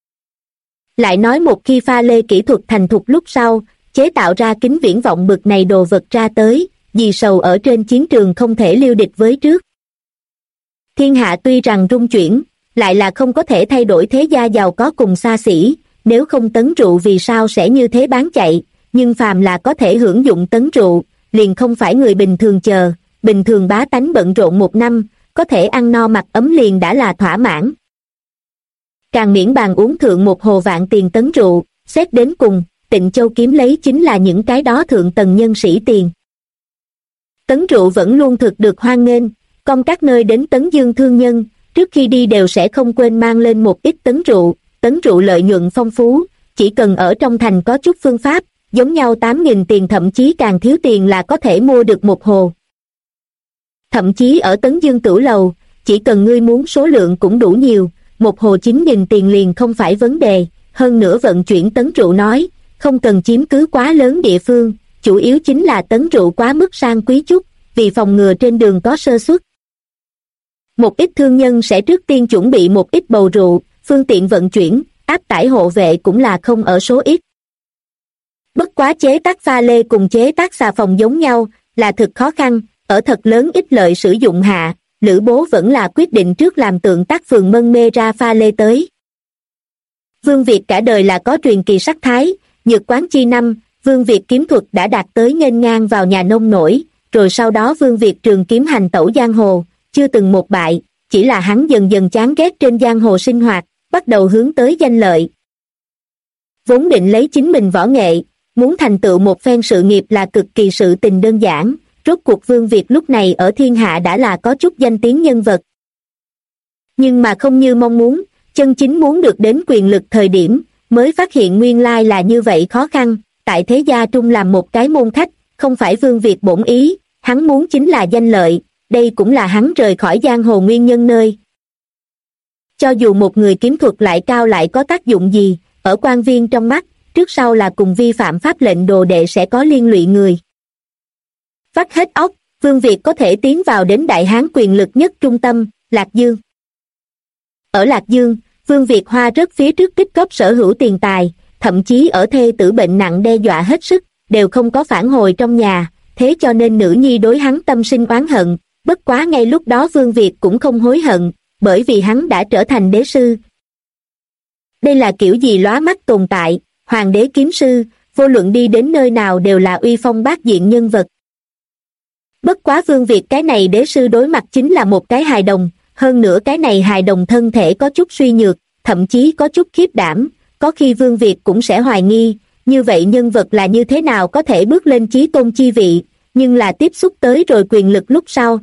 Lại nói một khi pha lê kỹ thuật thành thục lúc sau, chế tạo ra kính viễn vọng bực này đồ vật ra tới, vì sầu ở trên chiến trường không thể liêu địch với trước. Thiên hạ tuy rằng rung chuyển, lại là không có thể thay đổi thế gia giàu có cùng xa xỉ, nếu không tấn rượu vì sao sẽ như thế bán chạy, nhưng phàm là có thể hưởng dụng tấn rượu, liền không phải người bình thường chờ, bình thường bá tánh bận rộn một năm, có thể ăn no mặc ấm liền đã là thỏa mãn. Càng miễn bàn uống thượng một hồ vạn tiền tấn rượu, xét đến cùng, Tịnh Châu kiếm lấy chính là những cái đó thượng tầng nhân sĩ tiền. Tấn rượu vẫn luôn thực được hoan nghênh, công các nơi đến Tấn Dương thương nhân, trước khi đi đều sẽ không quên mang lên một ít tấn rượu lợi nhuận phong phú, chỉ cần ở trong thành có chút phương pháp, giống nhau 8.000 tiền thậm chí càng thiếu tiền là có thể mua được một hồ. Thậm chí ở Tấn Dương Tửu Lầu, chỉ cần ngươi muốn số lượng cũng đủ nhiều, một hồ 9.000 tiền liền không phải vấn đề, hơn nữa vận chuyển tấn rượu nói, không cần chiếm cứ quá lớn địa phương, chủ yếu chính là tấn rượu quá mức sang quý chút, vì phòng ngừa trên đường có sơ suất. Một ít thương nhân sẽ trước tiên chuẩn bị một ít bầu rượu, phương tiện vận chuyển, áp tải hộ vệ cũng là không ở số ít. Bất quá chế tác pha lê cùng chế tác xà phòng giống nhau, là thực khó khăn, ở thật lớn ít lợi sử dụng hạ, Lữ Bố vẫn là quyết định trước làm tượng tác phường mân mê ra pha lê tới. Vương Việt cả đời là có truyền kỳ sắc thái, nhược quán chi năm, Vương Việt kiếm thuật đã đạt tới nghênh ngang vào nhà nông nổi, rồi sau đó Vương Việt trường kiếm hành tẩu giang hồ, chưa từng một bại, chỉ là hắn dần dần chán ghét trên giang hồ sinh hoạt, bắt đầu hướng tới danh lợi. Vốn định lấy chính mình võ nghệ, muốn thành tựu một phen sự nghiệp là cực kỳ sự tình đơn giản, rốt cuộc Vương Việt lúc này ở thiên hạ đã là có chút danh tiếng nhân vật. Nhưng mà không như mong muốn, chân chính muốn được đến quyền lực thời điểm, mới phát hiện nguyên lai là như vậy khó khăn, tại thế gia trung làm một cái môn khách, không phải Vương Việt bổn ý, hắn muốn chính là danh lợi, đây cũng là hắn rời khỏi giang hồ nguyên nhân nơi. Cho dù một người kiếm thuật lại cao lại có tác dụng gì, ở quan viên trong mắt, trước sau là cùng vi phạm pháp lệnh đồ đệ sẽ có liên lụy người. Vắt hết óc, Vương Việt có thể tiến vào đến đại hán quyền lực nhất trung tâm, Lạc Dương. Ở Lạc Dương, Vương Việt hoa rất phía trước tích góp sở hữu tiền tài, thậm chí ở thê tử bệnh nặng đe dọa hết sức, đều không có phản hồi trong nhà, thế cho nên nữ nhi đối hắn tâm sinh oán hận, bất quá ngay lúc đó Vương Việt cũng không hối hận, bởi vì hắn đã trở thành đế sư. Đây là kiểu gì lóa mắt tồn tại, hoàng đế kiếm sư, vô luận đi đến nơi nào đều là uy phong bát diện nhân vật. Bất quá Vương Việt cái này đế sư đối mặt chính là một cái hài đồng, hơn nữa cái này hài đồng thân thể có chút suy nhược, thậm chí có chút khiếp đảm, có khi Vương Việt cũng sẽ hoài nghi, như vậy nhân vật là như thế nào có thể bước lên chí tôn chi vị, nhưng là tiếp xúc tới rồi quyền lực lúc sau,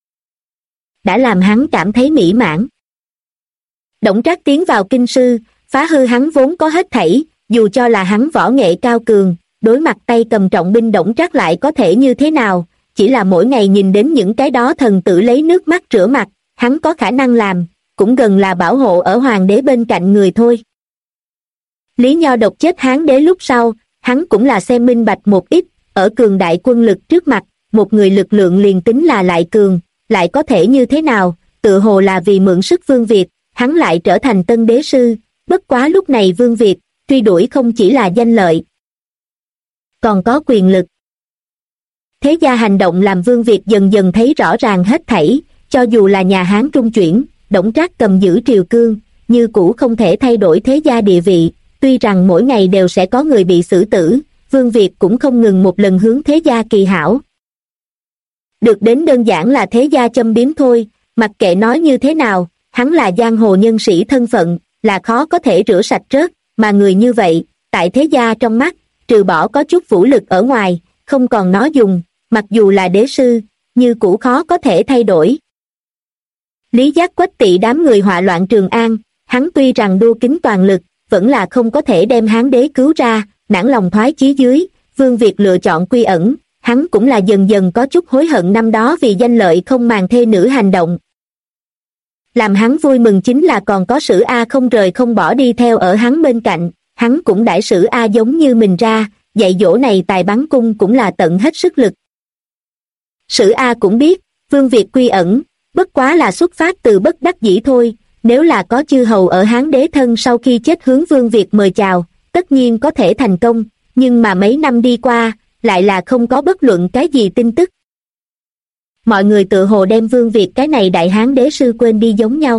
đã làm hắn cảm thấy mỹ mãn. Đổng Trác tiến vào kinh sư, phá hư hắn vốn có hết thảy, dù cho là hắn võ nghệ cao cường, đối mặt tay cầm trọng binh Đổng Trác lại có thể như thế nào, chỉ là mỗi ngày nhìn đến những cái đó thần tử lấy nước mắt rửa mặt, hắn có khả năng làm, cũng gần là bảo hộ ở hoàng đế bên cạnh người thôi. Lý Nho độc chết Hán đế lúc sau, hắn cũng là xem minh bạch một ít, ở cường đại quân lực trước mặt, một người lực lượng liền tính là lại cường, lại có thể như thế nào, tự hồ là vì mượn sức Vương Việt, hắn lại trở thành tân đế sư, Bất quá lúc này Vương Việt truy đuổi không chỉ là danh lợi, còn có quyền lực. Thế gia hành động làm Vương Việt dần dần thấy rõ ràng hết thảy, cho dù là nhà Hán trung chuyển, Đổng Trác cầm giữ triều cương, như cũ không thể thay đổi thế gia địa vị. Tuy rằng mỗi ngày đều sẽ có người bị xử tử, Vương Việt cũng không ngừng một lần hướng thế gia kỳ hảo. Được đến đơn giản là thế gia châm biếm thôi, mặc kệ nói như thế nào, hắn là giang hồ nhân sĩ thân phận, là khó có thể rửa sạch rớt, mà người như vậy, tại thế gia trong mắt, trừ bỏ có chút vũ lực ở ngoài, không còn nó dùng, mặc dù là đế sư, như cũ khó có thể thay đổi. Lý Giác Quách Tỵ đám người họa loạn Trường An, hắn tuy rằng đua kính toàn lực, vẫn là không có thể đem Hán đế cứu ra, nản lòng thoái chí dưới, Vương Việt lựa chọn quy ẩn, hắn cũng là dần dần có chút hối hận năm đó vì danh lợi không màng thê nữ hành động. Làm hắn vui mừng chính là còn có Sử A không rời không bỏ đi theo ở hắn bên cạnh, hắn cũng đãi Sử A giống như mình ra, dạy dỗ này tài bắn cung cũng là tận hết sức lực. Sử A cũng biết, Vương Việt quy ẩn, bất quá là xuất phát từ bất đắc dĩ thôi, nếu là có chư hầu ở Hán đế thân sau khi chết hướng Vương Việt mời chào, tất nhiên có thể thành công, nhưng mà mấy năm đi qua, lại là không có bất luận cái gì tin tức. Mọi người tự hồ đem Vương Việt cái này đại Hán đế sư quên đi giống nhau.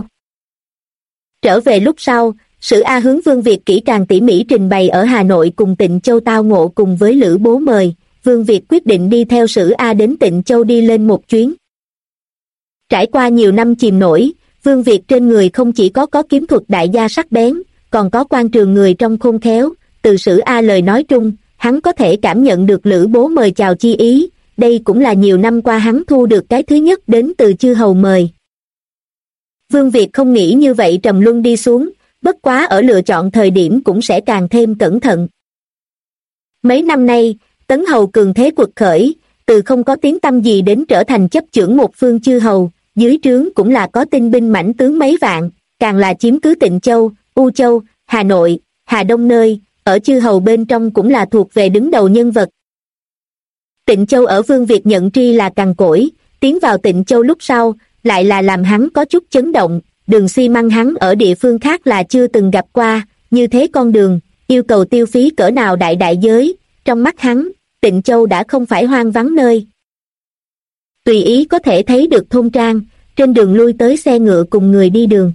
Trở về lúc sau, Sử A hướng Vương Việt kỹ càng tỉ mỉ trình bày ở Hà Nội cùng Tịnh Châu tao ngộ cùng với Lữ Bố mời, Vương Việt quyết định đi theo Sử A đến Tịnh Châu đi lên một chuyến. Trải qua nhiều năm chìm nổi, Vương Việt trên người không chỉ có kiếm thuật đại gia sắc bén, còn có quan trường người trong khôn khéo, từ Sử A lời nói trung, hắn có thể cảm nhận được Lữ Bố mời chào chi ý, đây cũng là nhiều năm qua hắn thu được cái thứ nhất đến từ chư hầu mời. Vương Việt không nghĩ như vậy trầm luân đi xuống, bất quá ở lựa chọn thời điểm cũng sẽ càng thêm cẩn thận. Mấy năm nay, Tấn hầu cường thế quật khởi, từ không có tiếng tăm gì đến trở thành chấp chưởng một phương chư hầu, dưới trướng cũng là có tinh binh mãnh tướng mấy vạn, càng là chiếm cứ Tịnh Châu, U Châu, Hà Nội, Hà Đông nơi, ở chư hầu bên trong cũng là thuộc về đứng đầu nhân vật. Tịnh Châu ở Vương Việt nhận tri là cằn cỗi, tiến vào Tịnh Châu lúc sau, lại là làm hắn có chút chấn động, đường xi măng hắn ở địa phương khác là chưa từng gặp qua, như thế con đường, yêu cầu tiêu phí cỡ nào đại giới, trong mắt hắn, Tịnh Châu đã không phải hoang vắng nơi. Tùy ý có thể thấy được thôn trang, trên đường lui tới xe ngựa cùng người đi đường.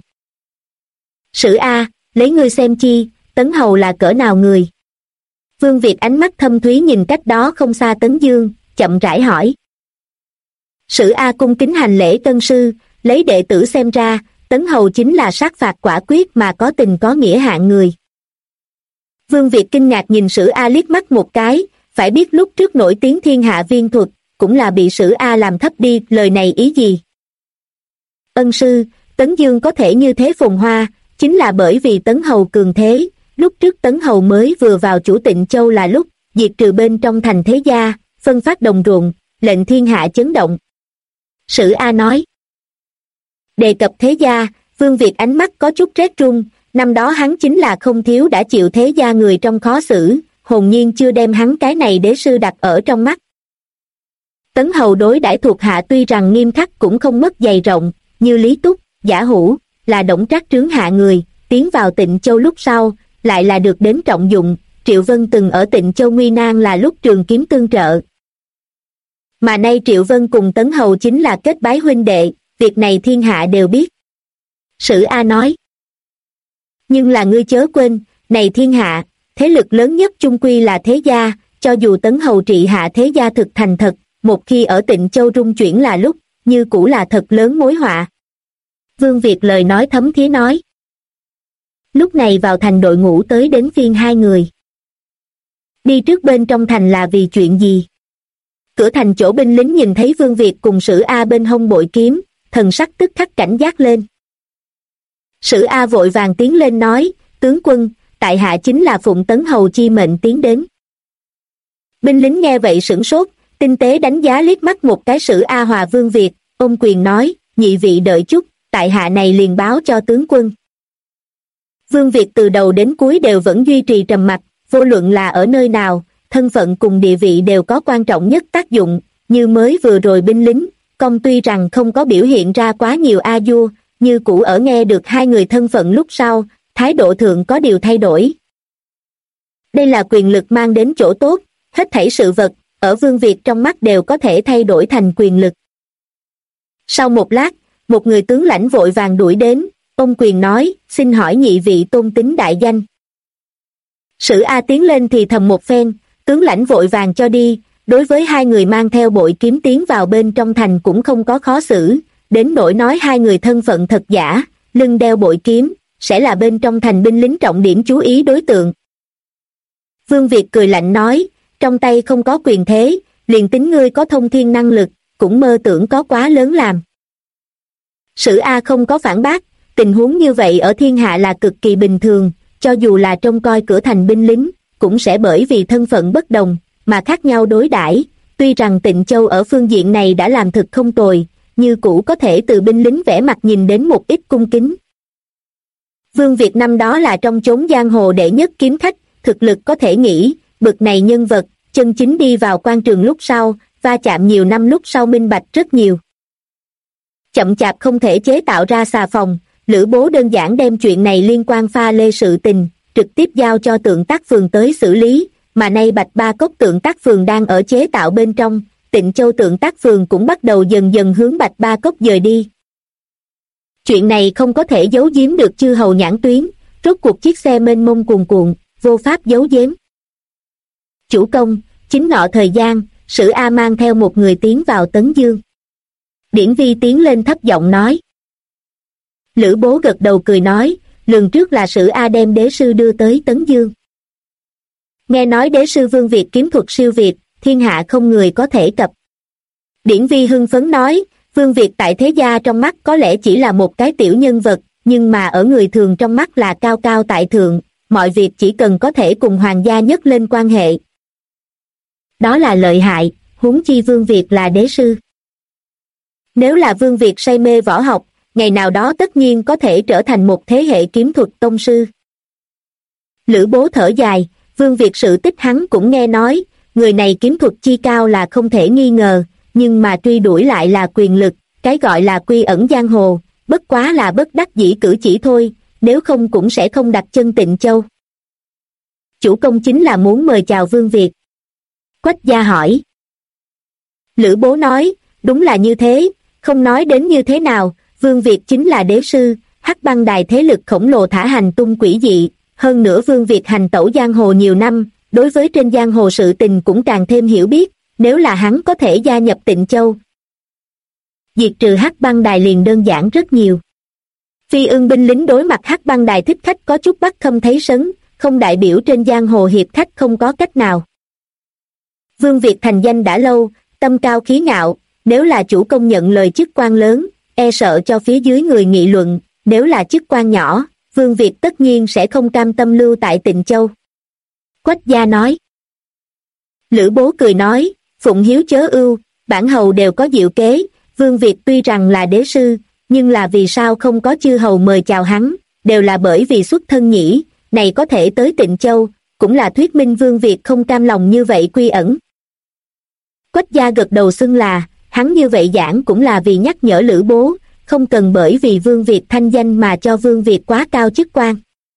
Sử A, lấy ngươi xem chi, Tấn hầu là cỡ nào người? Vương Việt ánh mắt thâm thúy nhìn cách đó không xa Tấn Dương, chậm rãi hỏi. Sử A cung kính hành lễ tân sư, lấy đệ tử xem ra, Tấn hầu chính là sát phạt quả quyết mà có tình có nghĩa hạng người. Vương Việt kinh ngạc nhìn Sử A liếc mắt một cái, phải biết lúc trước nổi tiếng thiên hạ viên thuật, cũng là bị Sử A làm thấp đi, lời này ý gì? Ân sư, Tấn Dương có thể như thế phồn hoa, chính là bởi vì Tấn hầu cường thế, lúc trước Tấn hầu mới vừa vào chủ Tịnh Châu là lúc, diệt trừ bên trong thành thế gia, phân phát đồng ruộng, lệnh thiên hạ chấn động. Sử A nói. Đề cập thế gia, Vương Việt ánh mắt có chút rét run, năm đó hắn chính là không thiếu đã chịu thế gia người trong khó xử, hồn nhiên chưa đem hắn cái này đế sư đặt ở trong mắt. Tấn hầu đối đãi thuộc hạ tuy rằng nghiêm khắc cũng không mất dày rộng, như Lý Túc, Giả Hữu, là Đổng Trác trướng hạ người, tiến vào Tịnh Châu lúc sau, lại là được đến trọng dụng, Triệu Vân từng ở Tịnh Châu nguy nan là lúc Trường Kiếm tương trợ. Mà nay Triệu Vân cùng Tấn hầu chính là kết bái huynh đệ, việc này thiên hạ đều biết. Sử A nói. Nhưng là ngươi chớ quên, này thiên hạ, thế lực lớn nhất chung quy là thế gia, cho dù Tấn hầu trị hạ thế gia thực thành thật, một khi ở Tịnh Châu rung chuyển là lúc, như cũ là thật lớn mối họa. Vương Việt lời nói thấm thía nói. Lúc này vào thành đội ngũ tới đến phiên hai người. Đi trước bên trong thành là vì chuyện gì? Cửa thành chỗ binh lính nhìn thấy Vương Việt cùng Sử A bên hông bội kiếm, thần sắc tức khắc cảnh giác lên. Sử A vội vàng tiến lên nói, tướng quân, tại hạ chính là phụng Tấn hầu chi mệnh tiến đến. Binh lính nghe vậy sửng sốt, tinh tế đánh giá liếc mắt một cái Sử A hòa Vương Việt, ôm quyền nói, nhị vị đợi chút, tại hạ này liền báo cho tướng quân. Vương Việt từ đầu đến cuối đều vẫn duy trì trầm mặc, vô luận là ở nơi nào, thân phận cùng địa vị đều có quan trọng nhất tác dụng, như mới vừa rồi binh lính, công tuy rằng không có biểu hiện ra quá nhiều a vua, như cũ ở nghe được hai người thân phận lúc sau, thái độ thượng có điều thay đổi. Đây là quyền lực mang đến chỗ tốt, hết thảy sự vật, ở Vương Việt trong mắt đều có thể thay đổi thành quyền lực. Sau một lát, một người tướng lãnh vội vàng đuổi đến, ông quyền nói, xin hỏi nhị vị tôn tính đại danh. Sử A tiến lên thì thầm một phen, tướng lãnh vội vàng cho đi, đối với hai người mang theo bội kiếm tiến vào bên trong thành cũng không có khó xử, đến nỗi nói hai người thân phận thật giả, lưng đeo bội kiếm, sẽ là bên trong thành binh lính trọng điểm chú ý đối tượng. Vương Việt cười lạnh nói, trong tay không có quyền thế, liền tính ngươi có thông thiên năng lực, cũng mơ tưởng có quá lớn làm. Sử A không có phản bác, tình huống như vậy ở thiên hạ là cực kỳ bình thường, cho dù là trông coi cửa thành binh lính, cũng sẽ bởi vì thân phận bất đồng, mà khác nhau đối đãi. Tuy rằng Tịnh Châu ở phương diện này đã làm thực không tồi, như cũ có thể từ binh lính vẻ mặt nhìn đến một ít cung kính. Vương Việt năm đó là trong chốn giang hồ đệ nhất kiếm khách, thực lực có thể nghĩ, bực này nhân vật, chân chính đi vào quan trường lúc sau, va chạm nhiều năm lúc sau minh bạch rất nhiều. Chậm chạp không thể chế tạo ra xà phòng, Lữ Bố đơn giản đem chuyện này liên quan pha lê sự tình, trực tiếp giao cho Tượng Tác Phường tới xử lý, mà nay Bạch Ba Cốc Tượng Tác Phường đang ở chế tạo bên trong, Tịnh Châu Tượng Tác Phường cũng bắt đầu dần dần hướng Bạch Ba Cốc dời đi. Chuyện này không có thể giấu giếm được chư hầu nhãn tuyến, rốt cuộc chiếc xe mênh mông cuồn cuộn, vô pháp giấu giếm. Chủ công, chính ngọ thời gian, Sử A mang theo một người tiến vào Tấn Dương. Điển Vi tiến lên thấp giọng nói. Lữ Bố gật đầu cười nói, lần trước là Sử A đem đế sư đưa tới Tấn Dương. Nghe nói đế sư Vương Việt kiếm thuật siêu việt, thiên hạ không người có thể cập. Điển Vi hưng phấn nói, Vương Việt tại thế gia trong mắt có lẽ chỉ là một cái tiểu nhân vật, nhưng mà ở người thường trong mắt là cao cao tại thượng, mọi việc chỉ cần có thể cùng hoàng gia nhấc lên quan hệ. Đó là lợi hại, huống chi Vương Việt là đế sư. Nếu là Vương Việt say mê võ học, ngày nào đó tất nhiên có thể trở thành một thế hệ kiếm thuật tông sư. Lữ Bố thở dài, Vương Việt sự tích hắn cũng nghe nói, người này kiếm thuật chi cao là không thể nghi ngờ, nhưng mà truy đuổi lại là quyền lực, cái gọi là quy ẩn giang hồ, bất quá là bất đắc dĩ cử chỉ thôi, nếu không cũng sẽ không đặt chân Tịnh Châu. Chủ công chính là muốn mời chào Vương Việt. Quách gia hỏi. Lữ Bố nói, đúng là như thế, không nói đến như thế nào, Vương Việt chính là đế sư, Hắc Băng Đài thế lực khổng lồ thả hành tung quỷ dị, hơn nữa Vương Việt hành tẩu giang hồ nhiều năm, đối với trên giang hồ sự tình cũng càng thêm hiểu biết, nếu là hắn có thể gia nhập Tịnh Châu. Diệt trừ Hắc Băng Đài liền đơn giản rất nhiều. Phi Ưng binh lính đối mặt Hắc Băng Đài thích khách có chút bắt không thấy sấn, không đại biểu trên giang hồ hiệp khách không có cách nào. Vương Việt thành danh đã lâu, tâm cao khí ngạo, nếu là chủ công nhận lời chức quan lớn, e sợ cho phía dưới người nghị luận, nếu là chức quan nhỏ, Vương Việt tất nhiên sẽ không cam tâm lưu tại Tịnh Châu. Quách gia nói. Lữ Bố cười nói, phụng hiếu chớ ưu, bản hầu đều có diệu kế, Vương Việt tuy rằng là đế sư, nhưng là vì sao không có chư hầu mời chào hắn, đều là bởi vì xuất thân nhỉ, này có thể tới Tịnh Châu, cũng là thuyết minh Vương Việt không cam lòng như vậy quy ẩn. Quách gia gật đầu xưng là, hắn như vậy giảng cũng là vì nhắc nhở Lữ Bố, không cần bởi vì Vương Việt thanh danh mà cho Vương Việt quá cao chức quan.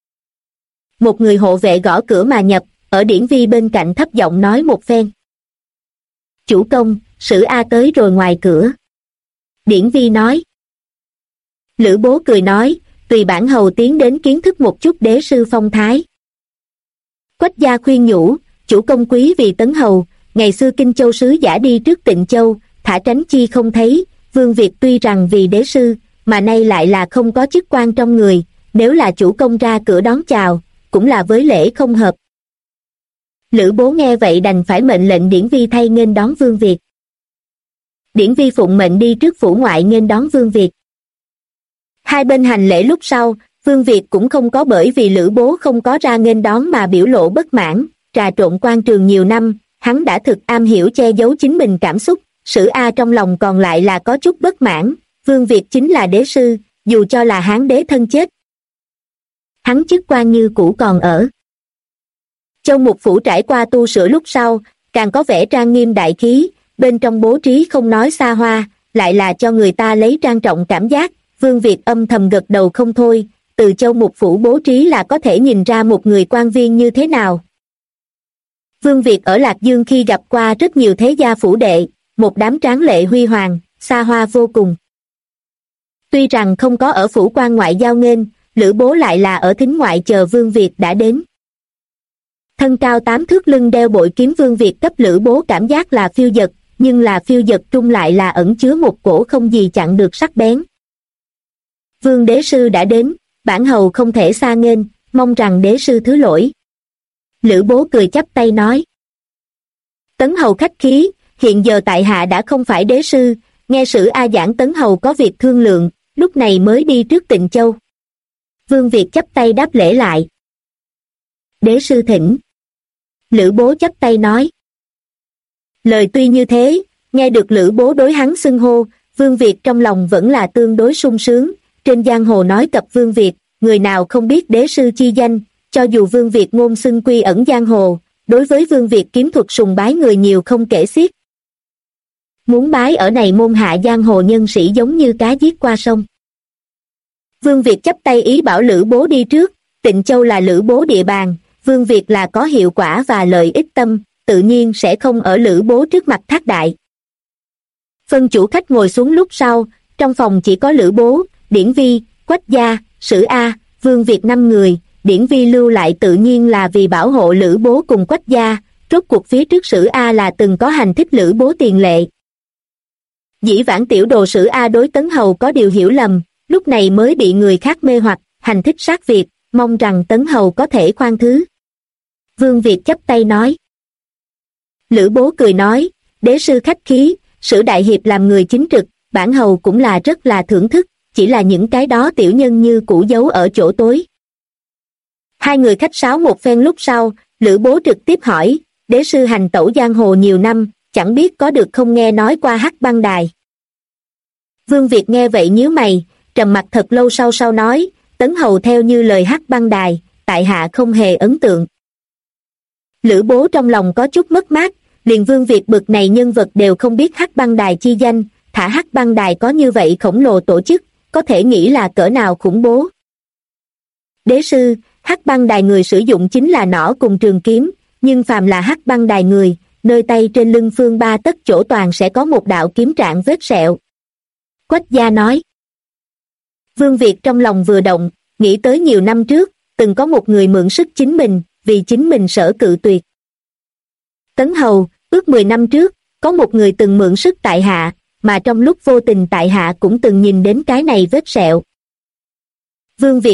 Một người hộ vệ gõ cửa mà nhập, ở Điển Vi bên cạnh thấp giọng nói một phen. Chủ công, Sử A tới rồi ngoài cửa. Điển Vi nói. Lữ Bố cười nói, tùy bản hầu tiến đến kiến thức một chút đế sư phong thái. Quách gia khuyên nhủ, chủ công quý vì tấn hầu, ngày xưa Kinh Châu sứ giả đi trước Tịnh Châu, thả tránh chi không thấy, Vương Việt tuy rằng vì đế sư, mà nay lại là không có chức quan trong người, nếu là chủ công ra cửa đón chào, cũng là với lễ không hợp. Lữ Bố nghe vậy đành phải mệnh lệnh Điển Vi thay nghênh đón Vương Việt. Điển Vi phụng mệnh đi trước phủ ngoại nghênh đón Vương Việt. Hai bên hành lễ lúc sau, Vương Việt cũng không có bởi vì Lữ Bố không có ra nghênh đón mà biểu lộ bất mãn, trà trộn quan trường nhiều năm, hắn đã thực am hiểu che giấu chính mình cảm xúc, Sử A trong lòng còn lại là có chút bất mãn, Vương Việt chính là đế sư, dù cho là Hán đế thân chết. Hắn chức quan như cũ còn ở. Châu Mục Phủ trải qua tu sửa lúc sau, càng có vẻ trang nghiêm đại khí, bên trong bố trí không nói xa hoa, lại là cho người ta lấy trang trọng cảm giác, Vương Việt âm thầm gật đầu không thôi, từ châu mục phủ bố trí là có thể nhìn ra một người quan viên như thế nào. Vương Việt ở Lạc Dương khi gặp qua rất nhiều thế gia phủ đệ, một đám tráng lệ huy hoàng, xa hoa vô cùng. Tuy rằng không có ở phủ quan ngoại giao nghênh, Lữ Bố lại là ở thính ngoại chờ Vương Việt đã đến. Thân cao 8 thước lưng đeo bội kiếm Vương Việt cấp Lữ Bố cảm giác là phiêu dật, nhưng là phiêu dật trung lại là ẩn chứa một cổ không gì chặn được sắc bén. Vương đế sư đã đến, bản hầu không thể xa nghênh, mong rằng đế sư thứ lỗi. Lữ Bố cười chắp tay nói. Tấn hầu khách khí, hiện giờ tại hạ đã không phải đế sư, nghe Sử A giảng Tấn hầu có việc thương lượng, lúc này mới đi trước Tịnh Châu. Vương Việt chắp tay đáp lễ lại. Đế sư thỉnh. Lữ Bố chắp tay nói. Lời tuy như thế, nghe được Lữ Bố đối hắn xưng hô, Vương Việt trong lòng vẫn là tương đối sung sướng. Trên giang hồ nói cập Vương Việt, người nào không biết đế sư chi danh, cho dù Vương Việt ngôn xưng quy ẩn giang hồ, đối với Vương Việt kiếm thuật sùng bái người nhiều không kể xiết. Muốn bái ở này môn hạ giang hồ nhân sĩ giống như cá giết qua sông. Vương Việt chắp tay ý bảo Lữ Bố đi trước, Tịnh Châu là Lữ Bố địa bàn, Vương Việt là có hiệu quả và lợi ích tâm, tự nhiên sẽ không ở Lữ Bố trước mặt thác đại. Phân chủ khách ngồi xuống lúc sau, trong phòng chỉ có Lữ Bố, Điển Vi, Quách Gia, Sử A, Vương Việt 5 người, Điển Vi lưu lại tự nhiên là vì bảo hộ Lữ Bố cùng Quách Gia, rốt cuộc phía trước Sử A là từng có hành thích Lữ Bố tiền lệ. Dĩ vãng tiểu đồ Sử A đối Tấn hầu có điều hiểu lầm, lúc này mới bị người khác mê hoặc, hành thích sát Việt, mong rằng Tấn hầu có thể khoan thứ. Vương Việt chắp tay nói. Lữ Bố cười nói, đế sư khách khí, Sử đại hiệp làm người chính trực, bản hầu cũng là rất là thưởng thức, chỉ là những cái đó tiểu nhân như cũ giấu ở chỗ tối. Hai người khách sáo một phen lúc sau, Lữ Bố trực tiếp hỏi, đế sư hành tẩu giang hồ nhiều năm, chẳng biết có được không nghe nói qua Hắc Băng Đài. Vương Việt nghe vậy nhíu mày, trầm mặt thật lâu sau nói, Tấn hầu theo như lời Hắc Băng Đài, tại hạ không hề ấn tượng. Lữ Bố trong lòng có chút mất mát, liền Vương Việt bực này nhân vật đều không biết Hắc Băng Đài chi danh, thả Hắc Băng Đài có như vậy khổng lồ tổ chức, có thể nghĩ là cỡ nào khủng bố. Đế sư, Hắc Băng Đài người sử dụng chính là nỏ cùng trường kiếm, nhưng phàm là Hắc Băng Đài người, nơi tay trên lưng phương 3 tấc chỗ toàn sẽ có một đạo kiếm trạng vết sẹo. Quách Gia nói. Vương Việt trong lòng vừa động, nghĩ tới nhiều năm trước, từng có một người mượn sức chính mình, vì chính mình sở cự tuyệt. Tấn hầu, ước 10 năm trước, có một người từng mượn sức tại hạ, mà trong lúc vô tình tại hạ cũng từng nhìn đến cái này vết sẹo. Vương Việt